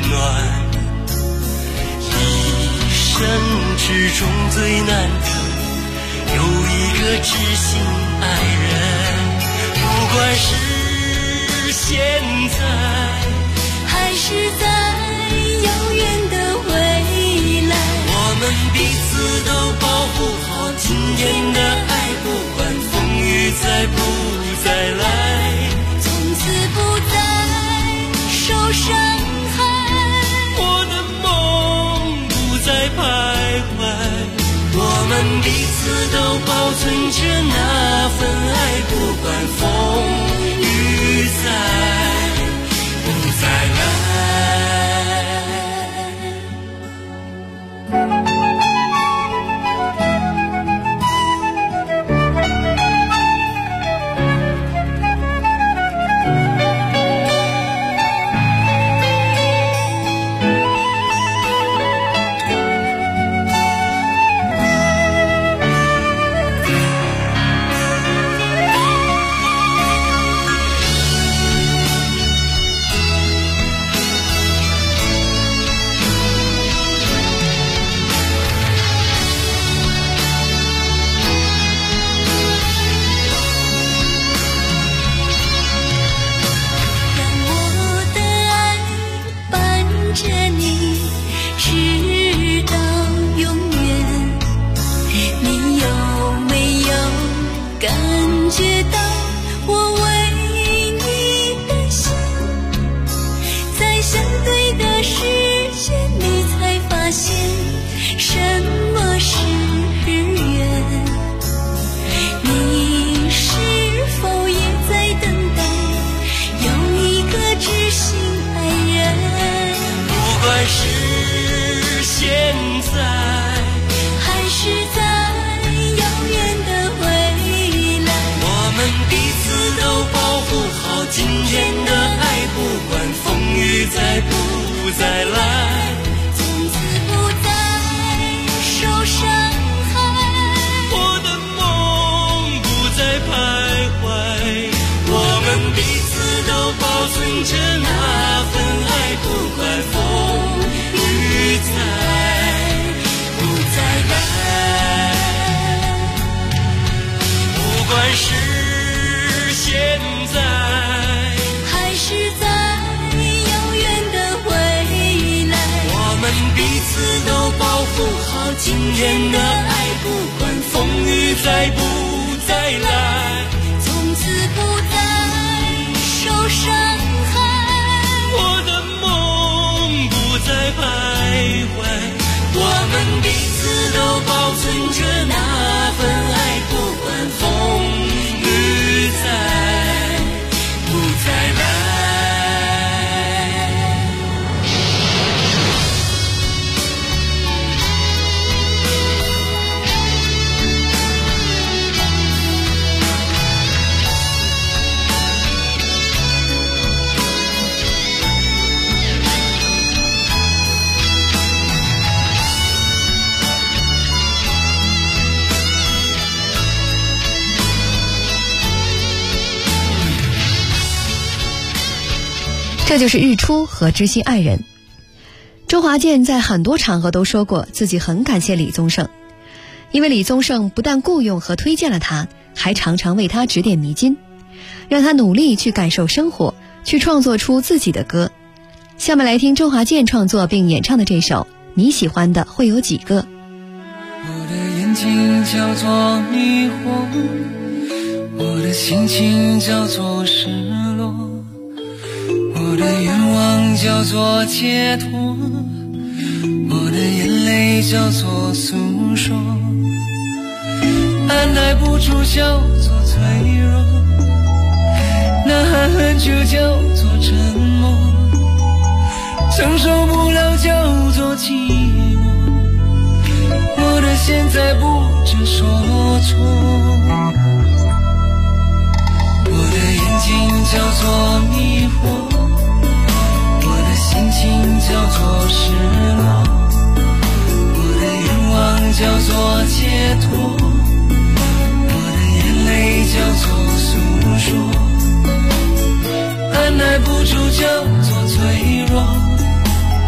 暖。一生之中最难得有一个知心爱人，不管是现在还是在遥远的未来， 我们彼此都保护好今天的爱，不管风雨再不再来， 从此不再受伤害， 我的梦不再徘徊，我们彼此都保存着那份爱，不管风雨不再来。今天的爱，不管风雨再不再来， 从此不再受伤害， 我的梦不再徘徊，我们彼此都保存着那份爱，不管风雨不再来。 这就是日出和知心爱人。周华健在很多场合都说过自己很感谢李宗盛，因为李宗盛不但雇佣和推荐了他，还常常为他指点迷津，让他努力去感受生活，去创作出自己的歌。下面来听周华健创作并演唱的这首《你喜欢的会有几个》。 我的眼睛叫做迷惑，我的心情叫做失落，我的愿望叫做解脱，我的眼泪叫做诉说，按耐不住叫做脆弱，呐喊很久叫做沉默，承受不了叫做寂寞，我的现在不知所措，我的眼睛叫做迷惑，心情叫做失落，我的愿望叫做解脱，我的眼泪叫做诉说，按耐不住叫做脆弱，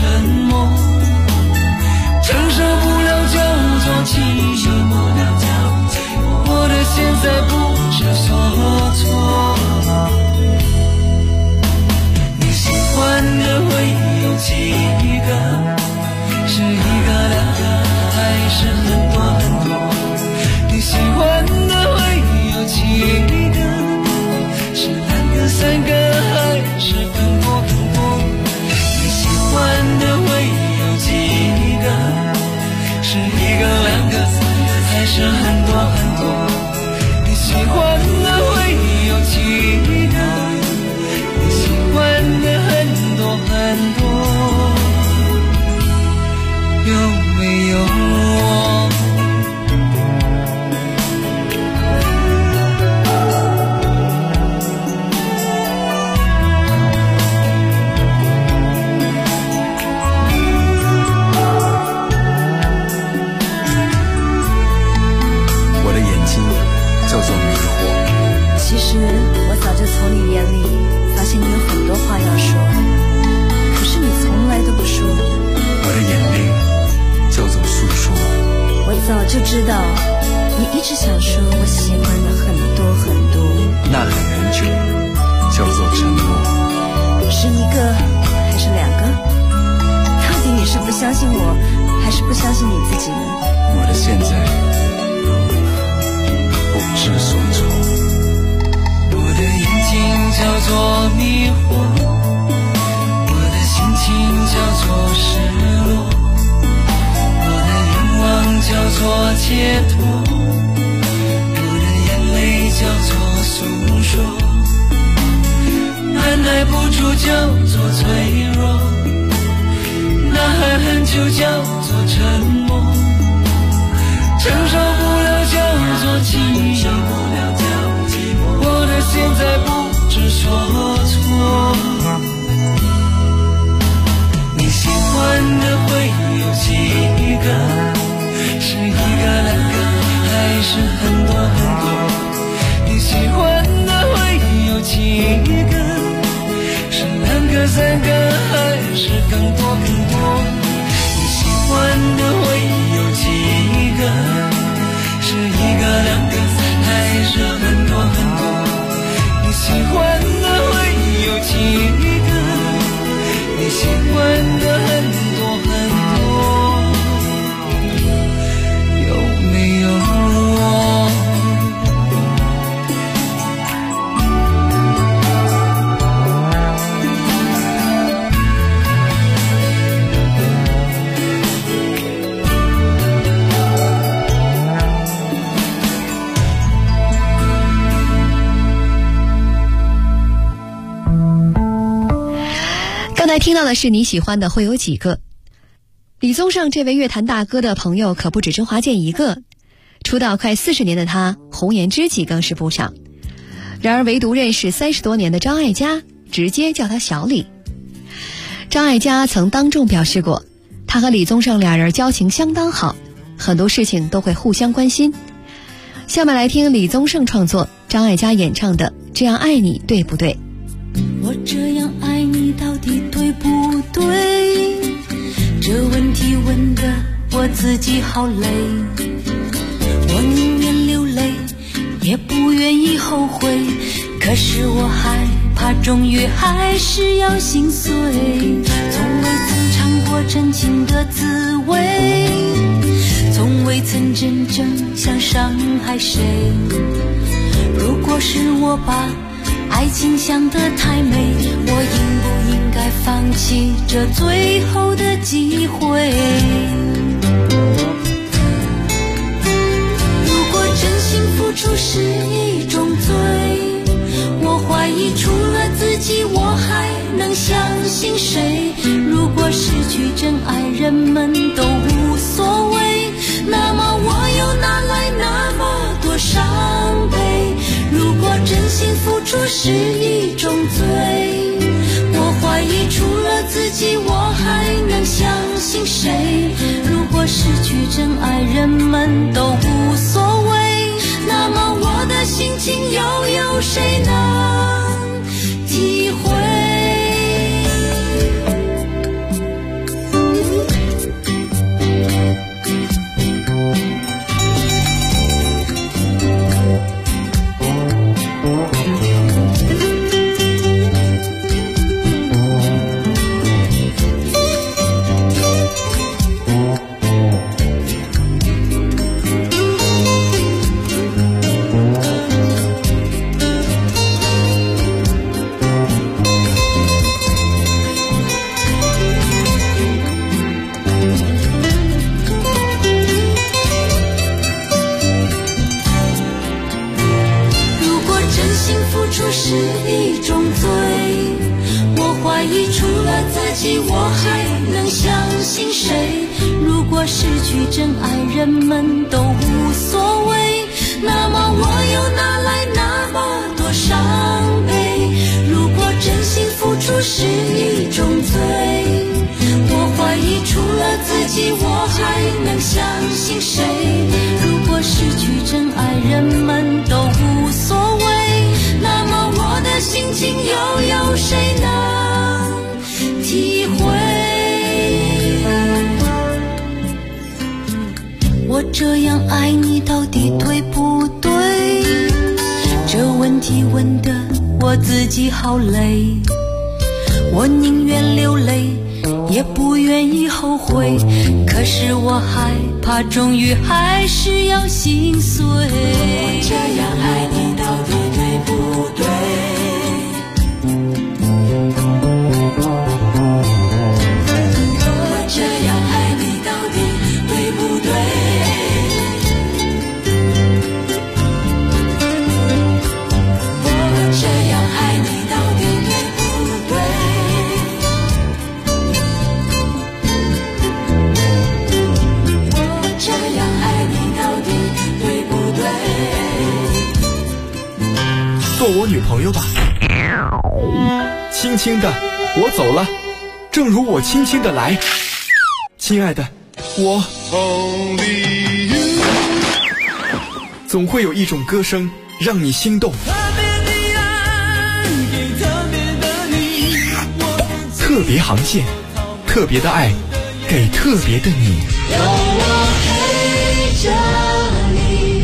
沉默，承受不了叫做寂寞，我的现在不知所措。你喜欢的会有几个？是一个两个还是很多很多？你喜欢的会有几个？是两个三个还是更多更多？你喜欢的会有几个？是一个两个还是很多很多？你喜欢的会有几个？你喜欢的很多很多，有没有我？ 我的眼睛叫做迷惑。 其实我早就从你眼里发现你有很多话要说，可是你从来都不说。 我的眼泪叫做诉说。 我早就知道你一直想说我喜欢的很多很多。 呐喊很久叫做沉默。 是一个还是两个？到底你是不相信我还是不相信你自己呢？ 我的现在不知所措。 我的眼睛叫做迷惑，我的心情叫做失落，我的愿望叫做解脱，我的眼泪叫做诉说，按耐不住叫做脆弱，呐喊很久叫做沉默，承受不了叫做寂寞，我的现在不知所措。你喜欢的会有几个？是一个两个还是很多很多？你喜欢的会有几个？是两个三个还是更多更多？你喜欢的会有几个？是一个两个还是很多很多？你喜欢的会有几个？你喜欢的很多很多，有没有我？ 刚才听到的是你喜欢的会有几个？李宗盛这位乐坛大哥的朋友可不止周华健一个，出道快40年的他，红颜知己更是不少。然而唯独认识30多年的张艾嘉，直接叫他小李。张艾嘉曾当众表示过，他和李宗盛俩人交情相当好，很多事情都会互相关心。下面来听李宗盛创作，张艾嘉演唱的《这样爱你对不对》。 我这样爱你到底对不对？这问题问得我自己好累，我宁愿流泪也不愿意后悔，可是我害怕终于还是要心碎，从未曾尝过真情的滋味，从未曾真正想伤害谁。如果是我把爱情想得太美，我应不应该放弃这最后的机会？如果真心付出是一种罪，我怀疑除了自己我还能相信谁？如果失去真爱人们都无所谓，那么我又哪来那么多伤悲？如果真心付出是一种罪，我怀疑除了自己我还能相信谁？如果失去真爱人们都无所谓，那么我的心情又有谁能体会？ 自己，我还能相信谁？如果失去真爱，人们都无所谓，那么我又哪来那么多伤悲？如果真心付出是一种罪，我怀疑除了自己，我还能相信谁？如果失去真爱，人们都无所谓，那么我的心情又有谁能体会？我这样爱你到底对不对？这问题问得我自己好累，我宁愿流泪也不愿意后悔，可是我害怕终于还是要心碎。我这样爱你到底对不对？我这样爱你到底对不对？我这样爱你到底对不对？我这样爱你到底对不对？ 做我女朋友吧。轻轻的，我走了，正如我轻轻的来。亲爱的，我总会有一种歌声让你心动。特别航线，特别的爱，给特别的你。 有我陪着你。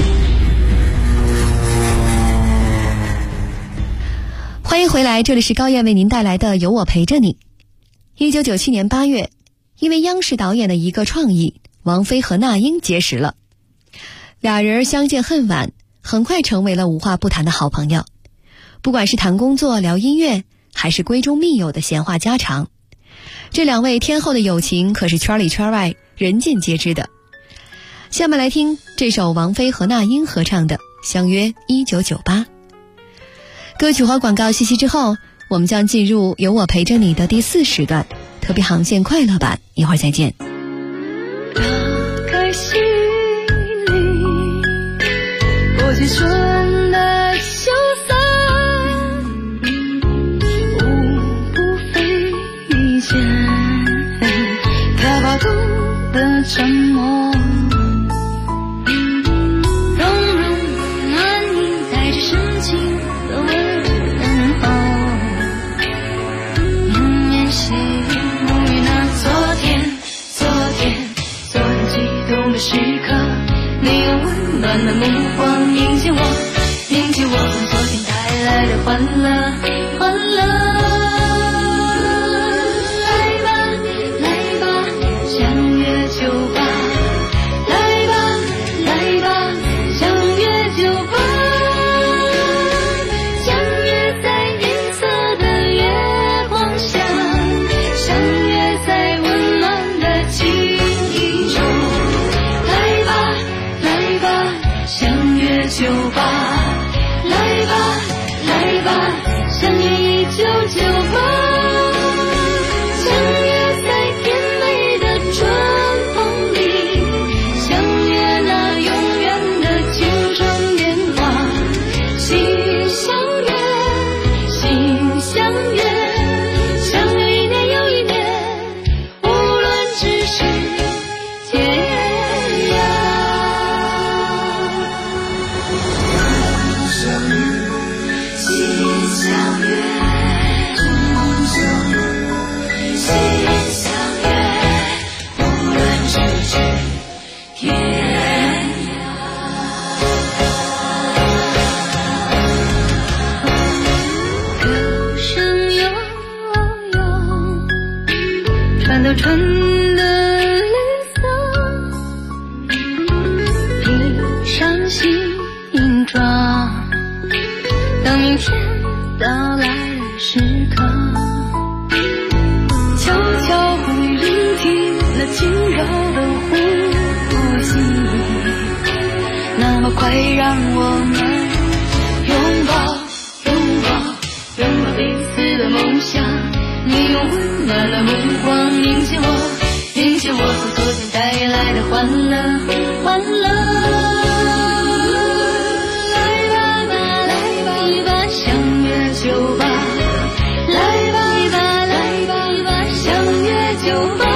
欢迎回来，这里是高燕为您带来的有我陪着你。1997年8月，因为央视导演的一个创意，王菲和那英结识了。俩人相见恨晚，很快成为了无话不谈的好朋友。不管是谈工作、聊音乐，还是闺中密友的闲话家常，这两位天后的友情可是圈里圈外人尽皆知的。下面来听这首王菲和那英合唱的《相约1998》。歌曲和广告信息之后，我们将进入有我陪着你的第4时段，特别航线快乐版，一会儿再见。 打开心里过去春的潇洒，无非一件可饱度的沉默，融融暖你带着深情的问候，绵绵细雨沐浴那昨天激动的时刻，你用温暖的目光迎接我，昨天带来的欢乐。来吧，相约酒吧。来吧，相约酒吧。相约在银色的月光下，相约在温暖的情意中。来吧，相约酒吧。来吧，相约1998。春的绿色，披上新装，等明天到来的时刻，悄悄会聆听那轻柔的呼吸，那么快让我们拥抱彼此的梦想，你用温暖的目光迎接我，迎接我和昨天带来的欢乐，欢乐。酒吧，来吧，来吧，相约酒吧，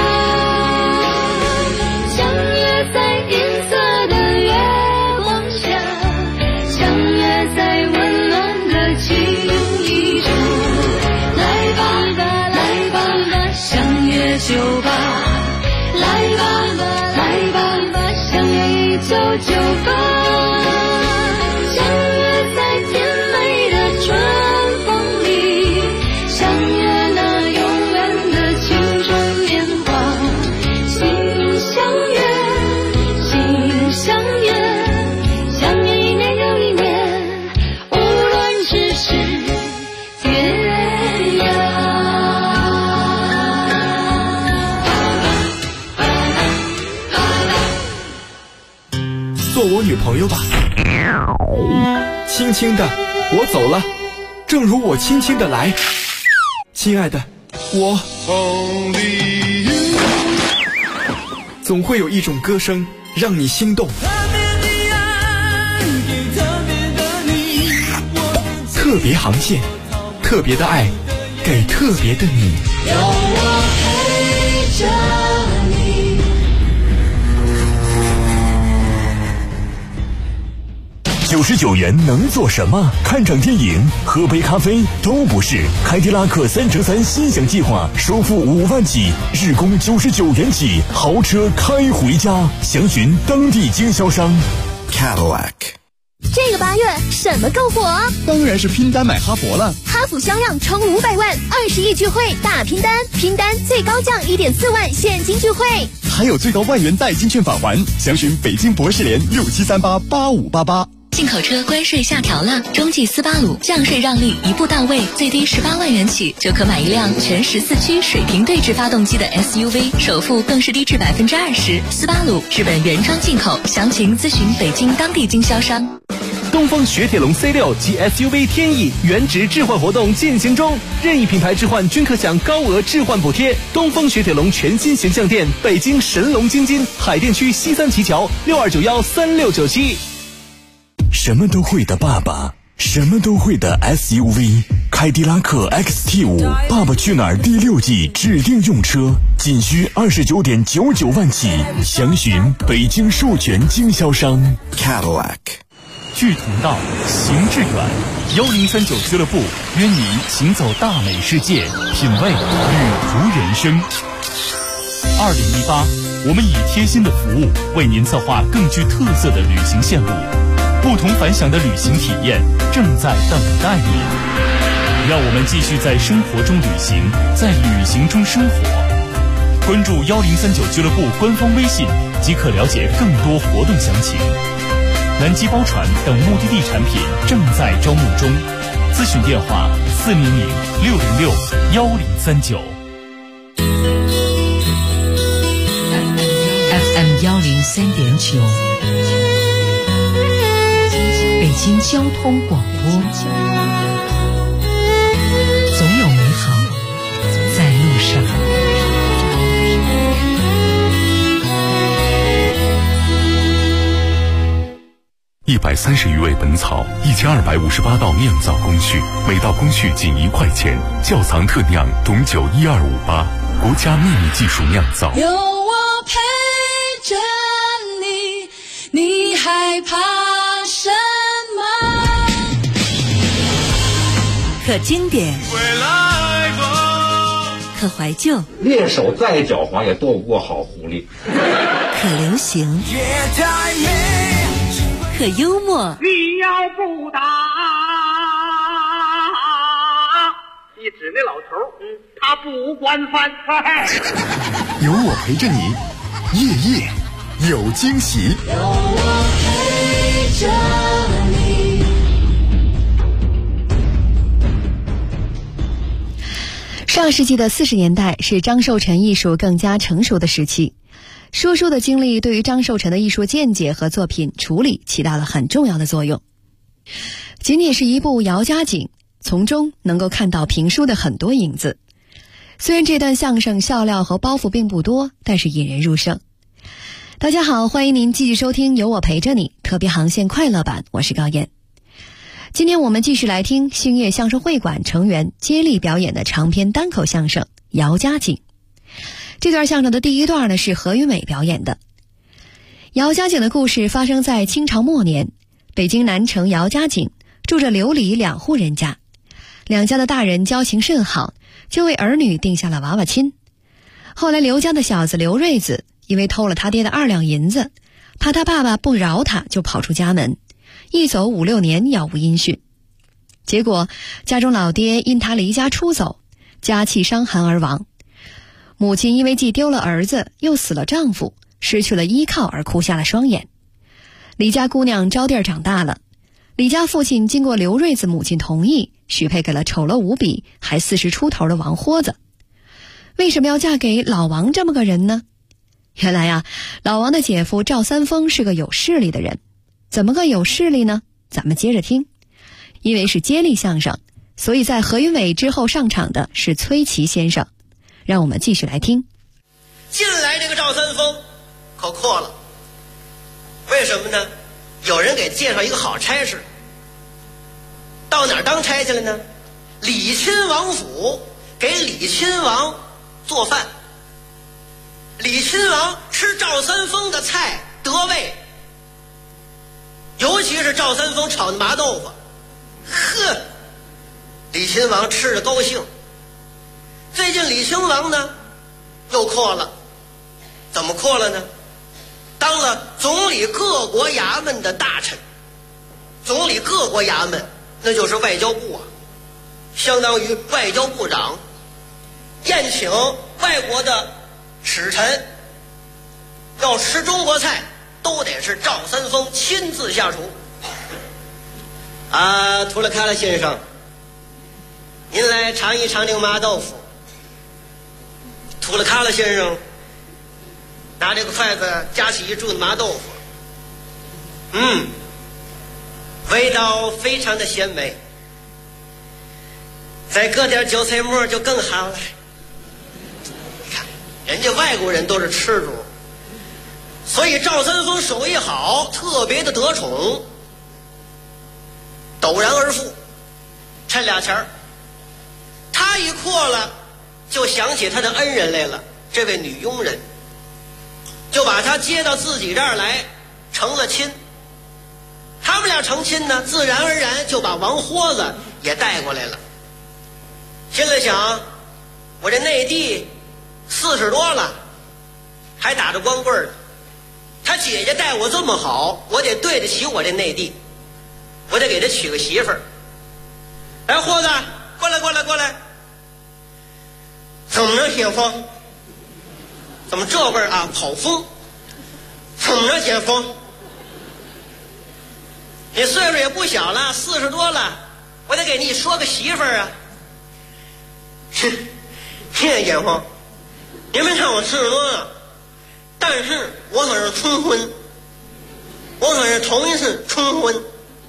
相约在银色的月光下，相约在温暖的情意中。来吧，相约酒吧，来吧，相约一酒酒吧。 做我女朋友吧，轻轻的，我走了，正如我轻轻的来，亲爱的，我总会有一种歌声让你心动，特别航线，特别的爱，给特别的你。 有我陪着你。 99元能做什么？看场电影、喝杯咖啡都不是。凯迪拉克3乘3心想计划，首付5万起，日供99元起，豪车开回家。详询当地经销商。Cadillac。 这个8月什么更火？ 当然是拼单买哈佛了。 哈弗销量冲500万，20亿聚会大拼单，拼单最高降1.4万现金聚会， 还有最高万元代金券返还。详询北京博士联67388588。 进口车关税下调了，中继斯巴鲁降税让利一步到位，最低18万元起就可买一辆全14驱水平对置发动机的 SUV， 首付更是低至20%。斯巴鲁日本原装进口，详情咨询北京当地经销商。 东风雪铁龙 C6 及 SUV 天翼原值置换活动进行中，任意品牌置换均可享高额置换补贴。东风雪铁龙全新形象店，北京神龙京津海淀区西三旗桥62913697。 什么都会的爸爸，什么都会的 SUV， 凯迪拉克 XT5 爸爸去哪儿第6季指定用车，仅需29.99万起，详询北京授权经销商 Cadillac。 聚同道，行致远，1039俱乐部约你行走大美世界，品味旅途人生。2018，我们以贴心的服务为您策划更具特色的旅行线路，不同凡响的旅行体验正在等待您。让我们继续在生活中旅行，在旅行中生活。关注1039俱乐部官方微信即可了解更多活动详情。南极包船等目的地产品正在招募中，咨询电话400-606-1039。 FM 103.9，北京交通广播，总有美好在路上。 130余味本草，1258道酿造工序，每道工序仅1块钱。窖藏特酿董酒12588，国家秘密技术酿造。 有我陪着你，你害怕什么？ 可经典，可怀旧， 猎手再狡猾也斗不过好狐狸。 可流行，可幽默。 你要不打，你指那老头，他不惯犯。 有我陪着你，夜夜有惊喜。 有我陪着你。 上世纪的40年代是张寿臣艺术更加成熟的时期。叔叔的经历对于张寿臣的艺术见解和作品处理起到了很重要的作用。仅仅是一部《姚家井》，从中能够看到评书的很多影子。 虽然这段相声笑料和包袱并不多，但是引人入胜。大家好，欢迎您继续收听有我陪着你特别航线快乐版，我是高燕。今天我们继续来听星月相声会馆成员接力表演的长篇单口相声《姚家井》。这段相声的第一段呢是何云伟表演的。姚家井的故事发生在清朝末年，北京南城姚家井住着刘李2户人家，两家的大人交情甚好，就为儿女定下了娃娃亲。后来刘家的小子刘瑞子因为偷了他爹的2两银子，怕他爸爸不饶他，就跑出家门，一走5、6年杳无音讯。结果家中老爹因他离家出走，家气伤寒而亡，母亲因为既丢了儿子又死了丈夫，失去了依靠而哭瞎了双眼。李家姑娘招娣长大了，李家父亲经过刘瑞子母亲同意，许配给了丑陋无比还40出头的王豁子。为什么要嫁给老王这么个人呢？原来啊，老王的姐夫赵三丰是个有势力的人。怎么个有势力呢？咱们接着听。因为是接力相声，所以在何云伟之后上场的是崔琦先生。让我们继续来听。 进来这个赵三丰可阔了，为什么呢？有人给介绍一个好差事，到哪儿当差去了呢？李亲王府给李亲王做饭，李亲王吃赵三丰的菜得味，尤其是赵三丰炒的麻豆腐，呵，李亲王吃得高兴。最近李亲王呢又阔了，怎么阔了呢？当了总理各国衙门的大臣。总理各国衙门那就是外交部啊，相当于外交部长，宴请外国的使臣，要吃中国菜都得是赵三丰亲自下厨。图勒卡拉先生，您来尝一尝这个麻豆腐。图勒卡拉先生拿这个筷子夹起一柱子麻豆腐，味道非常的鲜美，再搁点韭菜末就更好了。你看人家外国人都是吃主，所以赵三丰手艺好，特别的得宠，陡然而富，趁俩钱儿。他一阔了，就想起他的恩人来了，这位女佣人，就把他接到自己这儿来，成了亲。他们俩成亲呢，自然而然就把王豁子也带过来了。心里想，我这内弟40多了，还打着光棍呢，他姐姐待我这么好，我得对得起我这内弟，我得给他娶个媳妇儿。哎，豁子，过来过来过来。怎么着，姐夫？怎么这味儿啊？跑风？怎么着，姐夫？你岁数也不小了，40多了，我得给你说个媳妇儿啊。谢谢姐夫，您别看我40多了，但是我可是春婚，我可是头一次春婚。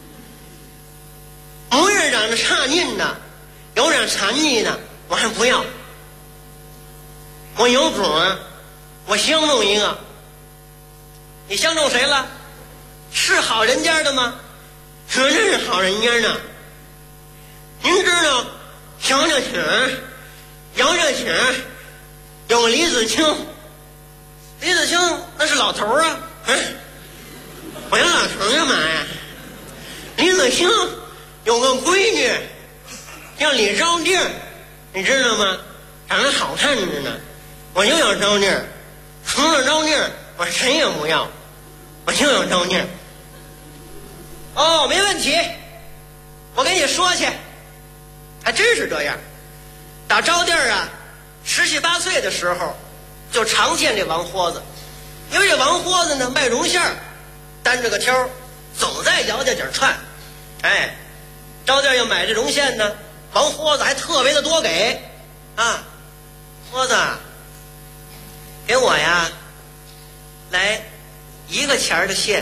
模样长得差劲的，有点残疾的，我还不要。我有种啊，我相中一个。你相中谁了？是好人家的吗？绝对是好人家的。您知道小小曲儿、姚小曲儿有个李子清，李子清那是老头啊。我要老头干嘛呀？李子清有个闺女叫李招娣，你知道吗？长得好看着呢。我就有招娣，除了招娣我谁也不要，我就有招娣。哦，没问题，我给你说去。还真是这样。打招娣啊，17、18岁的时候就常见这王豁子，因为这王豁子呢卖绒线，担着个挑，总在姚家井串。哎，招娣要买这绒线呢，王豁子还特别的多给啊。豁子，给我呀来1个钱的线。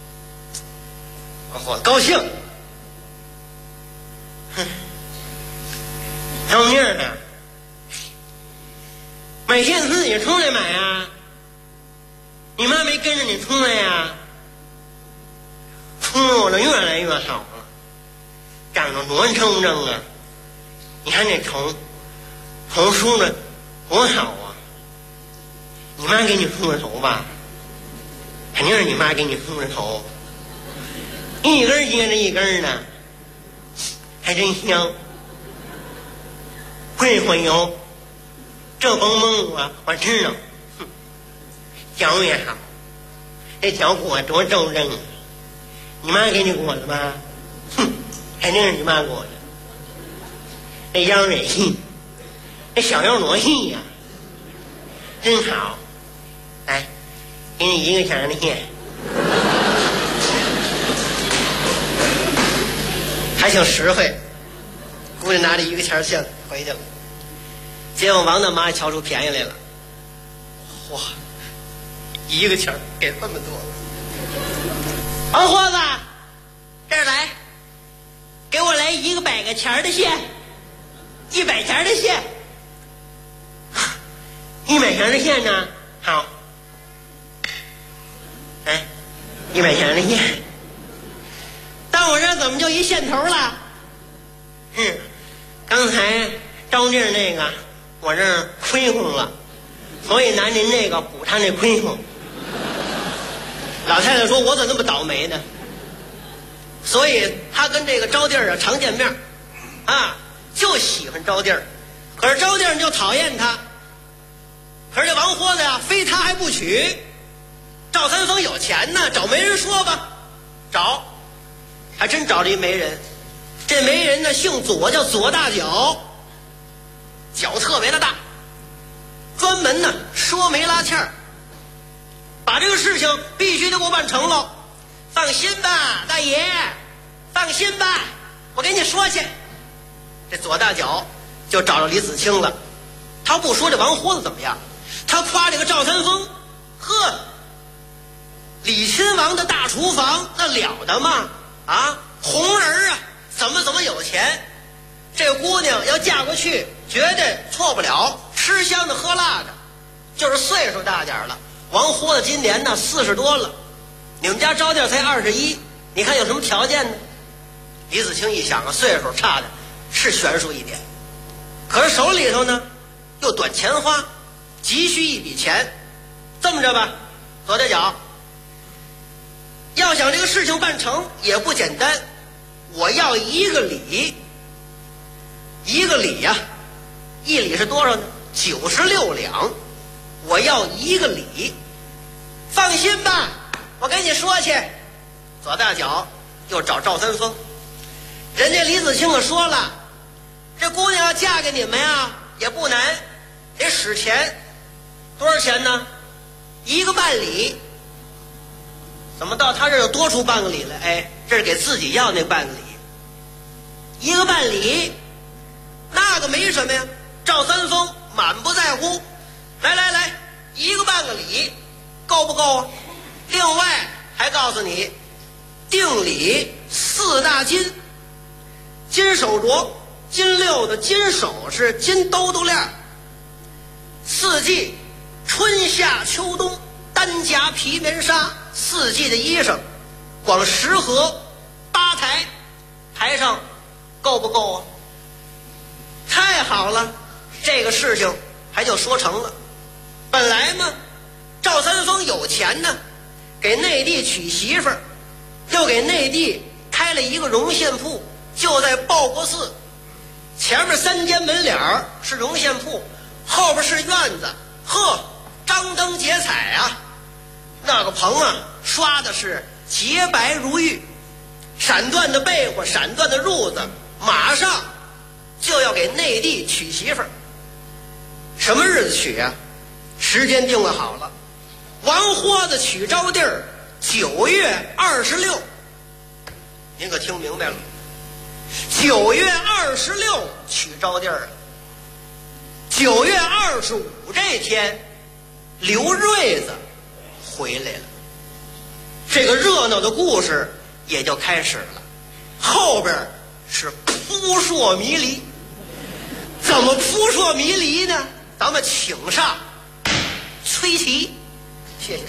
王豁子高兴，招娣呢买线自己出来买啊？你妈没跟着你出来呀？出入的越来越少了，长得多铮铮啊！你看这头梳的多好啊！你妈给你梳的头吧？肯定是你妈给你梳的头，一根接着一根的，还真香。会油，这甭蒙我知道。脚也好，这脚裹多铮铮啊！你妈给你裹的吧？肯定是你妈裹的。这腰也细，这小腰多细呀，真好。来，给你1个钱的线，还挺实惠。姑娘拿着1个钱线回去了。结果王大妈瞧出便宜来了，哇，1个钱给这么多。王货子，这儿来，给我来1个100个钱的线，100钱的线，100钱的线呢？好，哎，100钱的线，到我这儿怎么就一线头了？刚才招娣那个我这儿亏空了，所以拿您这个补他那亏空。老太太说：“我怎么那么倒霉呢？”所以他跟这个招娣啊常见面，就喜欢招娣，可是招娣就讨厌他。可是这王豁子呀，非他还不娶。赵三丰有钱呢，找媒人说吧，找，还真找了一媒人。这媒人呢姓左，叫左大脚，脚特别的大，专门呢说媒拉纤儿。把这个事情必须得给我办成了，放心吧，大爷，放心吧，我给你说去。这左大脚就找着李子清了，他不说这王豁子怎么样，他夸这个赵三丰，呵，李亲王的大厨房那了得吗？红人啊，怎么有钱？这姑娘要嫁过去，绝对错不了，吃香的喝辣的，就是岁数大点了。王豁子今年呢40多了，你们家招娣才21，你看有什么条件呢？李子清一想啊，岁数差的是悬殊一点，可是手里头呢又短钱花，急需一笔钱。这么着吧，左大脚，要想这个事情办成也不简单，我要1个礼。1个礼呀，1礼是多少呢？96两。我要1个礼，放心吧，我跟你说去。左大脚又找赵三丰，人家李子清可说了，这姑娘要嫁给你们呀也不难，得使钱，多少钱呢？1个半礼。怎么到他这儿又多出半个礼来？这是给自己要那半个礼。1个半礼，那个没什么呀。赵三丰满不在乎。来，1个半个礼，够不够啊？另外还告诉你，定礼4大金：金手镯、金溜子、金首饰、金兜兜链，4季春夏秋冬单夹皮棉纱，4季的衣裳，光10盒8台，台上够不够啊？太好了，这个事情还就说成了。本来嘛，赵三丰有钱呢，给内地娶媳妇儿，又给内地开了一个绒线铺，就在报国寺前面3间门脸是绒线铺，后边是院子，呵，张灯结彩啊，那个棚啊刷的是洁白如玉，闪缎的被窝，闪缎的褥子，马上就要给内地娶媳妇儿。什么日子娶啊？时间定了好了，王豁子娶招娣9月26，您可听明白了？9月26娶招娣，9月25这天，刘瑞子回来了。这个热闹的故事也就开始了，后边是扑朔迷离。怎么扑朔迷离呢？ 咱们请上崔琦，谢谢。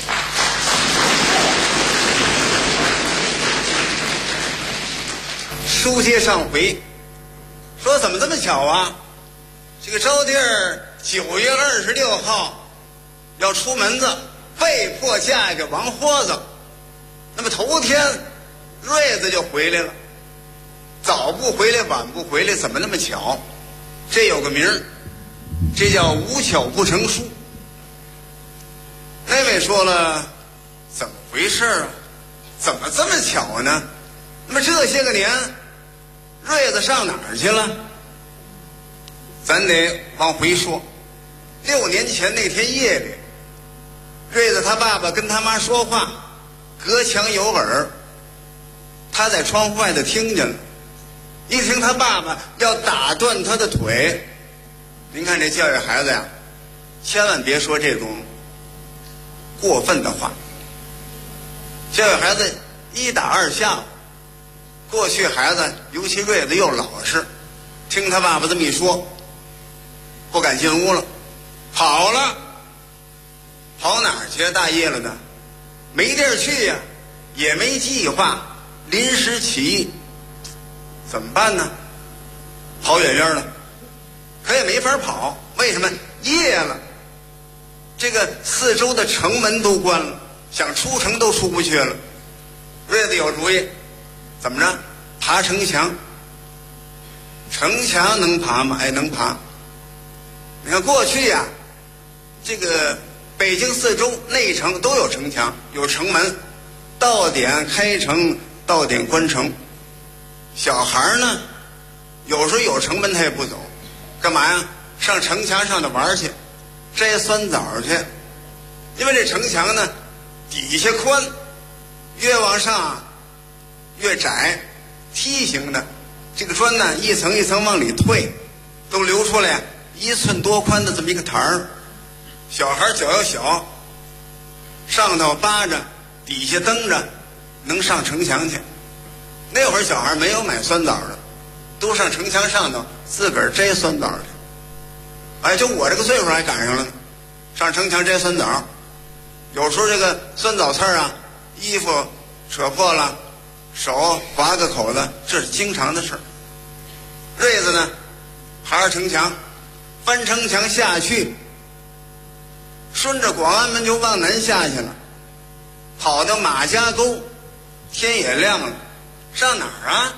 书接上回，说怎么这么巧啊？这个招娣儿9月26号要出门子，被迫嫁给王豁子。那么头天瑞子就回来了，早不回来晚不回来，怎么那么巧？这有个名儿，这叫无巧不成书。那位说了，怎么回事啊？怎么这么巧呢？那么这些个年，瑞子上哪儿去了？咱得往回说。6年前那天夜里，瑞子他爸爸跟他妈说话，隔墙有耳，他在窗户外头听见了。一听他爸爸要打断他的腿，您看这教育孩子呀，千万别说这种过分的话。教育孩子一打二下。过去孩子，尤其瑞子又老实，听他爸爸这么一说，不敢进屋了，跑了。跑哪儿去？大夜了呢，没地儿去呀，也没计划，临时起意，怎么办呢？跑远远了，可也没法跑。为什么？夜了，这个四周的城门都关了，想出城都出不去了。瑞子有主意，怎么着？爬城墙。城墙能爬吗？哎，能爬。你看过去呀，这个北京四周内城都有城墙，有城门，到点开城，到点关城。小孩呢，有时候有城门他也不走，干嘛呀？上城墙上头玩去，摘酸枣去。因为这城墙呢，底下宽，越往上越窄，梯形的，这个砖呢一层一层往里退，都留出来1寸多宽的这么一个台儿。小孩脚要小，上头扒着，底下蹬着，能上城墙去。那会儿小孩没有买酸枣的，都上城墙上头自个儿摘酸枣去。哎，就我这个岁数还赶上了呢，上城墙摘酸枣。有时候这个酸枣刺啊，衣服扯破了，手划个口子，这是经常的事儿。瑞子呢，爬上城墙，翻城墙下去，顺着广安门就往南下去了，跑到马家沟，天也亮了，上哪儿啊？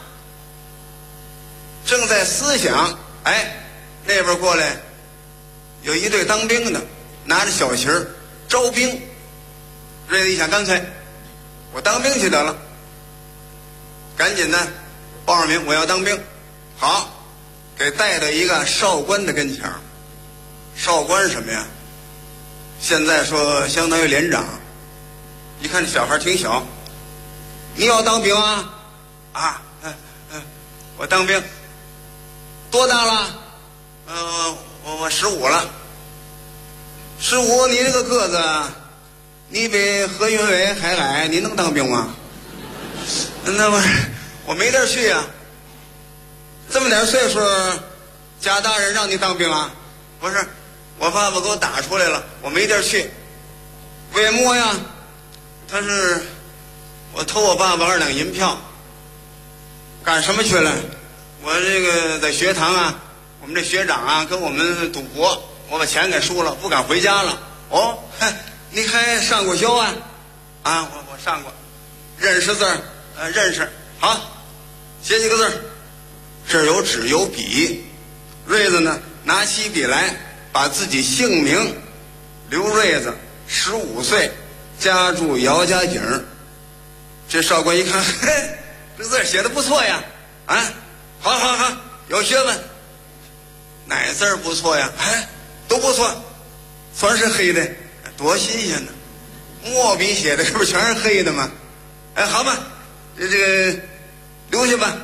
正在思想，哎，那边过来有一队当兵的，拿着小旗儿招兵。瑞子一想，干脆我当兵去得了，赶紧的报上名，我要当兵。好，给带到一个少官的跟前儿。少官是什么呀？现在说相当于连长。一看这小孩挺小，你要当兵啊？啊，我当兵。多大了？我15了。15，你这个个子，你比何云伟还矮，你能当兵吗？那我没地儿去呀。这么点岁数，贾大人让你当兵啊？不是，我爸爸给我打出来了，我没地儿去。为么呀？他是我偷我爸爸2两银票。干什么去了？我这个在学堂啊，我们这学长啊跟我们赌博，我把钱给输了，不敢回家了。哦，你还上过学啊？啊，我上过。认识字儿？认识。好，写几个字儿。这儿有纸有笔。瑞子呢，拿起笔来，把自己姓名刘瑞子，15岁，家住姚家井。这少官一看，嘿，这字写的不错呀，啊，好，有学问。哪字不错呀？哎，都不错，全是黑的，多新鲜呢！墨笔写的，这不全是黑的吗？哎，好吧，这个留下吧。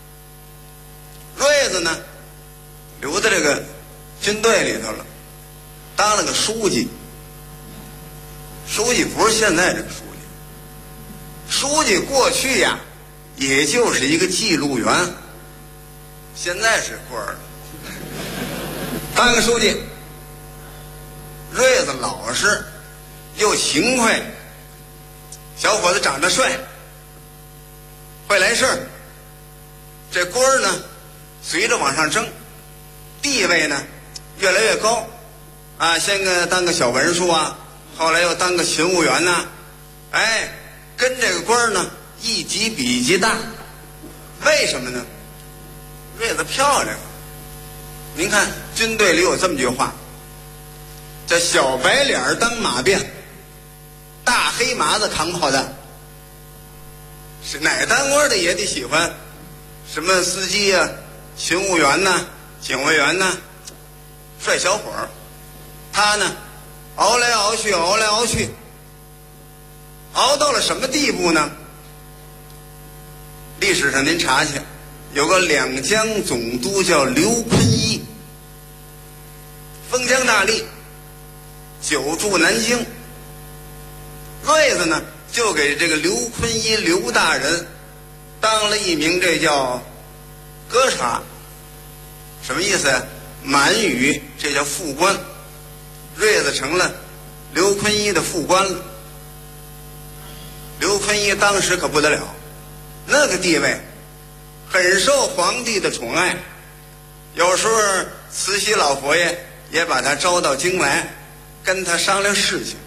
瑞子呢，留在这个军队里头了，当了个书记。书记不是现在这个书记，书记过去呀，也就是一个记录员，现在是官儿了。当个书记， 瑞子老实又勤快，小伙子长得帅，会来事儿。这官儿呢，随着往上升，地位呢越来越高啊。先当个小文书啊，后来又当个勤务员呐，哎，跟这个官儿呢一级比一级大。为什么呢？瑞子漂亮。您看军队里有这么句话，叫小白脸当马便，大黑麻子扛炮弹。是哪当官的也得喜欢什么司机啊、勤务员呐、警卫员呐，帅小伙儿。他呢熬来熬去，熬来熬去，熬到了什么地步呢？历史上您查去，有个两江总督叫刘坤一，封疆大吏，久驻南京。瑞子呢就给这个刘坤一刘大人当了一名这叫歌察，什么意思呀？满语这叫副官。瑞子成了刘坤一的副官了。刘坤一当时可不得了，那个地位很受皇帝的宠爱，有时候慈禧老佛爷也把他招到京来，跟他商量事情。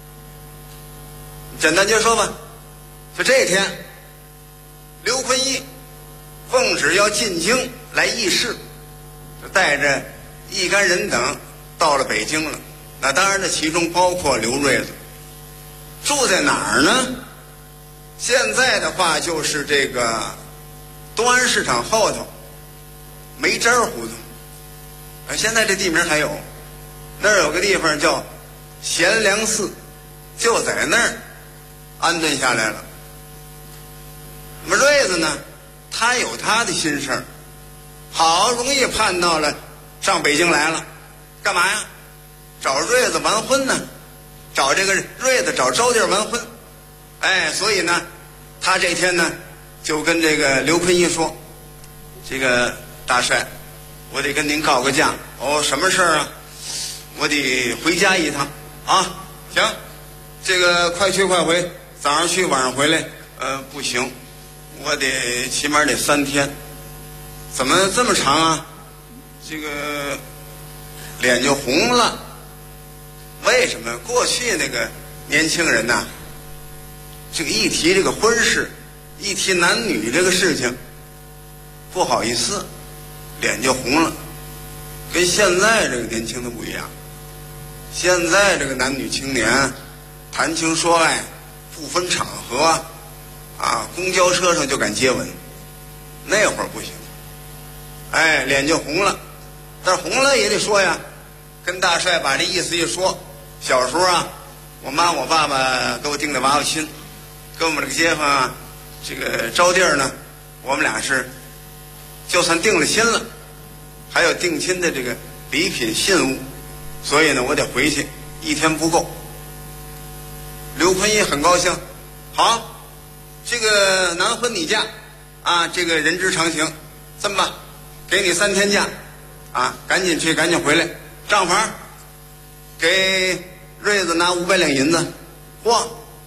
简单就说吧，就这天，刘坤一奉旨要进京来议事，就带着一干人等到了北京了。那当然，这其中包括刘瑞子。住在哪儿呢？现在的话就是这个东安市场后头梅渣胡同。现在这地名还有，那儿有个地方叫贤良寺，就在那儿安顿下来了。那么瑞子呢，他有他的心事儿，好容易盼到了上北京来了，干嘛呀？找瑞子完婚呢，找这个瑞子找招弟完婚。哎，所以呢，他这天呢就跟这个刘坤一说：“这个大帅，我得跟您告个假。哦，什么事儿啊？我得回家一趟啊。行，这个快去快回，早上去晚上回来。不行，我得起码得3天。怎么这么长啊？这个脸就红了。为什么？过去那个年轻人呐，这个一提这个婚事，一提男女这个事情，不好意思，脸就红了。跟现在这个年轻的不一样，现在这个男女青年谈情说爱，不分场合啊，公交车上就敢接吻，那会儿不行，哎，脸就红了。但是红了也得说呀，跟大帅把这意思一说。小时候啊，我妈我爸爸给我定的娃娃亲，跟我们这个街坊啊，这个招弟儿呢，我们俩是就算定了亲了，还有定亲的这个礼品信物，所以呢我得回去，1天不够。刘坤一很高兴，好，这个男婚女嫁啊，这个人之常情，这么吧，给你3天假啊，赶紧去赶紧回来。账房给瑞子拿500两银子。嚯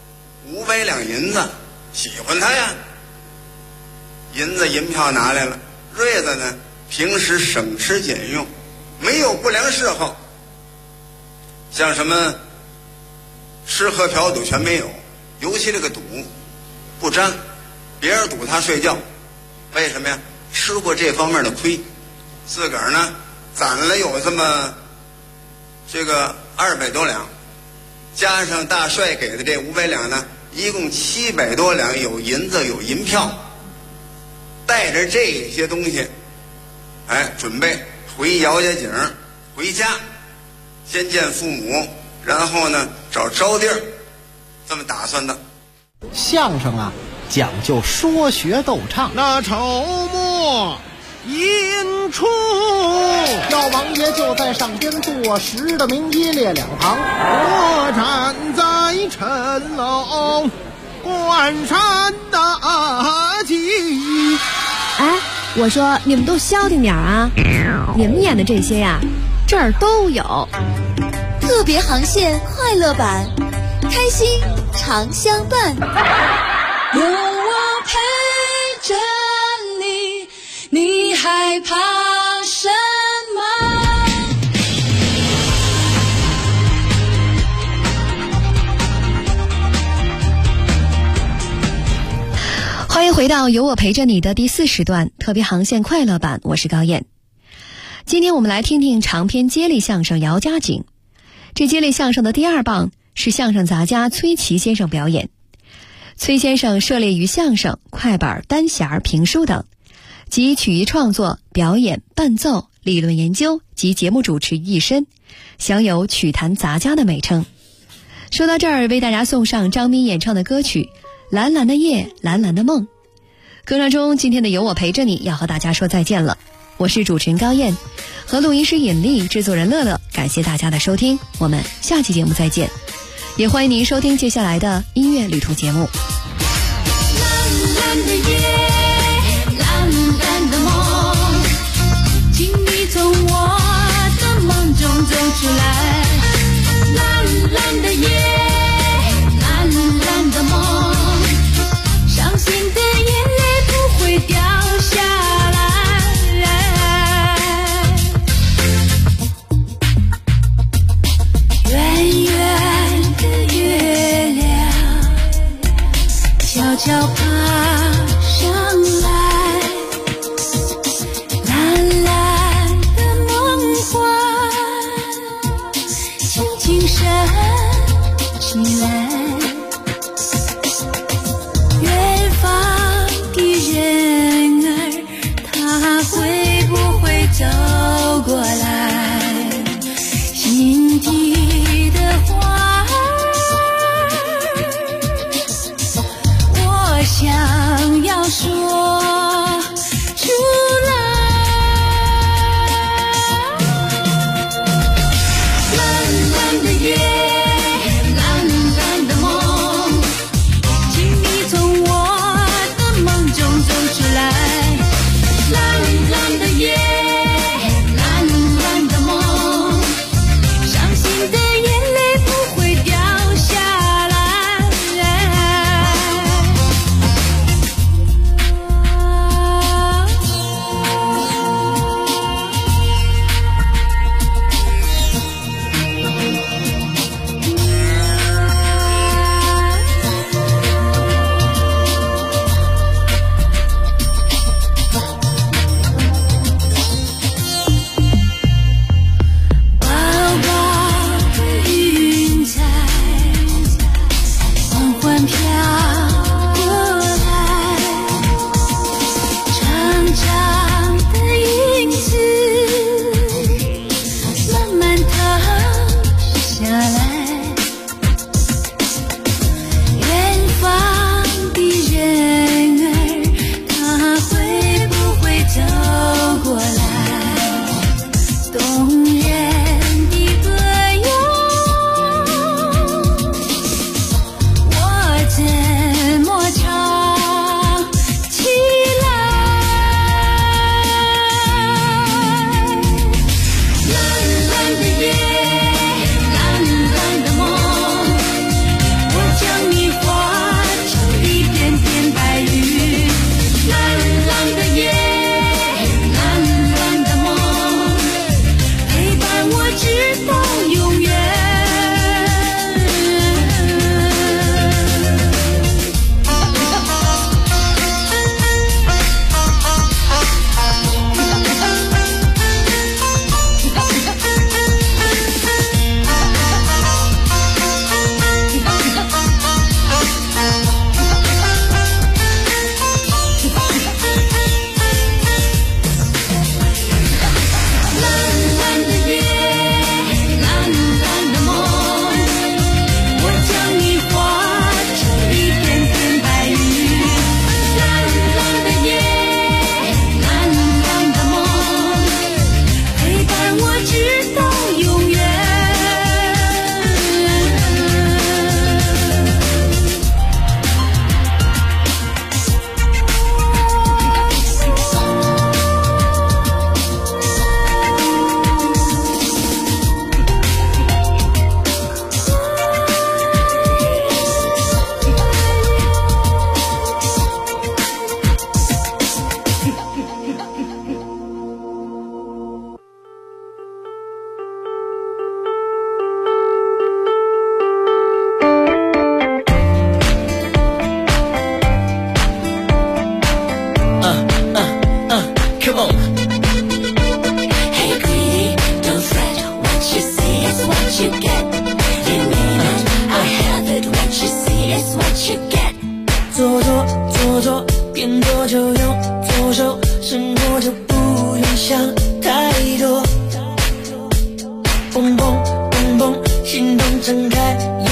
，500两银子，喜欢他呀。银票拿来了。瑞子呢平时省吃俭用，没有不良嗜好，像什么吃喝嫖赌全没有，尤其这个赌不沾，别人赌他睡觉。为什么呀？吃过这方面的亏，自个儿呢攒了有这么这个200多两，加上大帅给的这500两呢，一共700多两，有银子有银票。带着这些东西，哎，准备回姚家井，回家，先见父母，然后呢找招弟儿，这么打算的。 相声啊，讲究说学逗唱。那筹末引出，姚王爷就在上边坐实的名一列两旁，我站在城楼观山大计。 哎，我说你们都消停点啊！你们演的这些呀，这儿都有。 特别航线快乐版，开心常相伴。 有我陪着你，你害怕什么？ 欢迎回到有我陪着你的第4时段特别航线快乐版，我是高燕。今天我们来听听长篇接力相声《姚家井》。这接力相声的第2棒是相声杂家崔琦先生表演。崔先生涉猎于相声、快板、单弦、评书等，集曲艺创作、表演、伴奏、理论研究及节目主持于一身，享有曲坛杂家的美称。说到这儿，为大家送上张斌演唱的歌曲《蓝蓝的夜，蓝蓝的梦》。歌声中，今天的有我陪着你要和大家说再见了。我是主持人高燕，和录音师尹丽、制作人乐乐，感谢大家的收听，我们下期节目再见。也欢迎您收听接下来的音乐旅途节目。 蓝蓝的夜，蓝蓝的梦，请你从我的梦中走出来。蓝蓝的夜，蓝蓝的梦，伤心的眼泪不会掉下来。圆圆的月亮悄悄爬上来，蓝蓝的梦幻轻轻升起来。远方的人儿，他会不会走过来？心底的花儿，我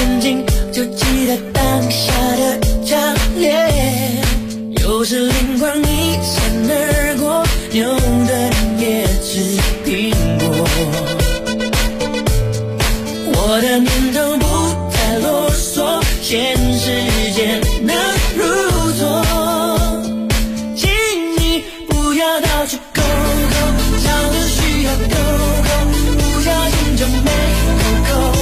眼睛，就记得当下的强烈。有时灵光一闪而过，牛的也吃苹果。我的念头不太啰嗦，现实间能如昨。请你不要到处勾勾，吵着需要勾勾，不小心就没勾勾。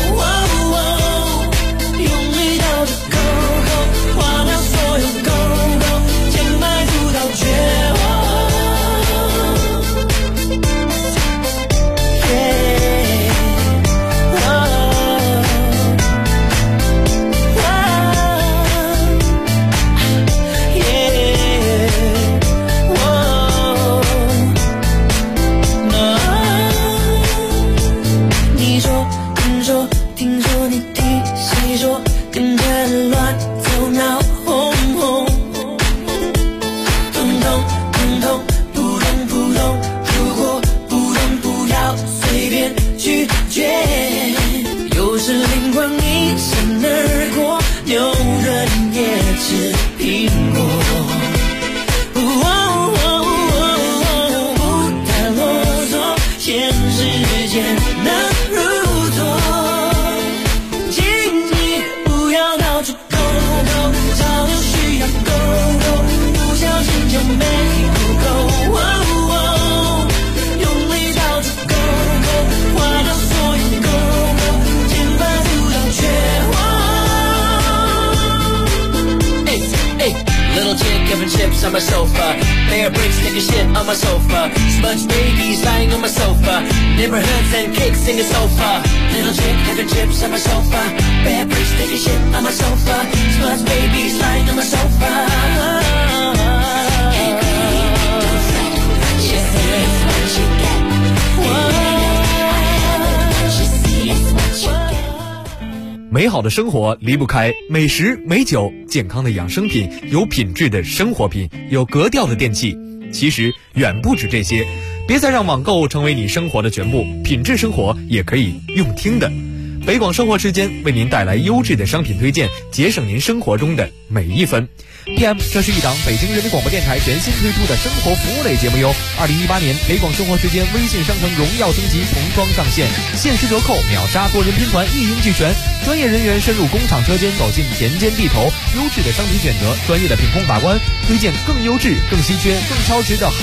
用力到处勾勾，忘了所有勾勾，千百度到绝望。你说，听说，听说你听谁说，跟着乱走闹哄哄，通通通通扑通扑通，如果不懂不要随便拒绝。有时灵光一闪而过，牛人也吃苹果。不太啰嗦，现实间能如昨。请你不要到处勾勾，吵着需要勾勾，不小心就没勾勾。用力到处勾勾，花掉所有勾勾，千百度到绝望。Little chick having chips on my sofa, bear bricks taking shit on my sofa, smudge babies lying on my sofa, neighborhoods and cakes in the sofa. Little chick having chips on my sofa, bear bricks taking shit on my sofa, smudge babies lying on my sofa. Hey baby, don't fret, what you see is what you get. What you see is what you get. 美好的生活离不开美食美酒，健康的养生品，有品质的生活品，有格调的电器。其实远不止这些，别再让网购成为你生活的全部，品质生活也可以用听的。北广生活之间为您带来优质的商品推荐，节省您生活中的每一分。PM， 这是一档北京人民广播电台全新推出的生活服务类节目哟。2018年北广生活之间微信商城荣耀升级，童装上线，限时折扣，秒杀多人拼团，一应俱全。专业人员深入工厂车间，走进田间地头，优质的商品选择，专业的品控把关，推荐更优质、更稀缺、更超值的好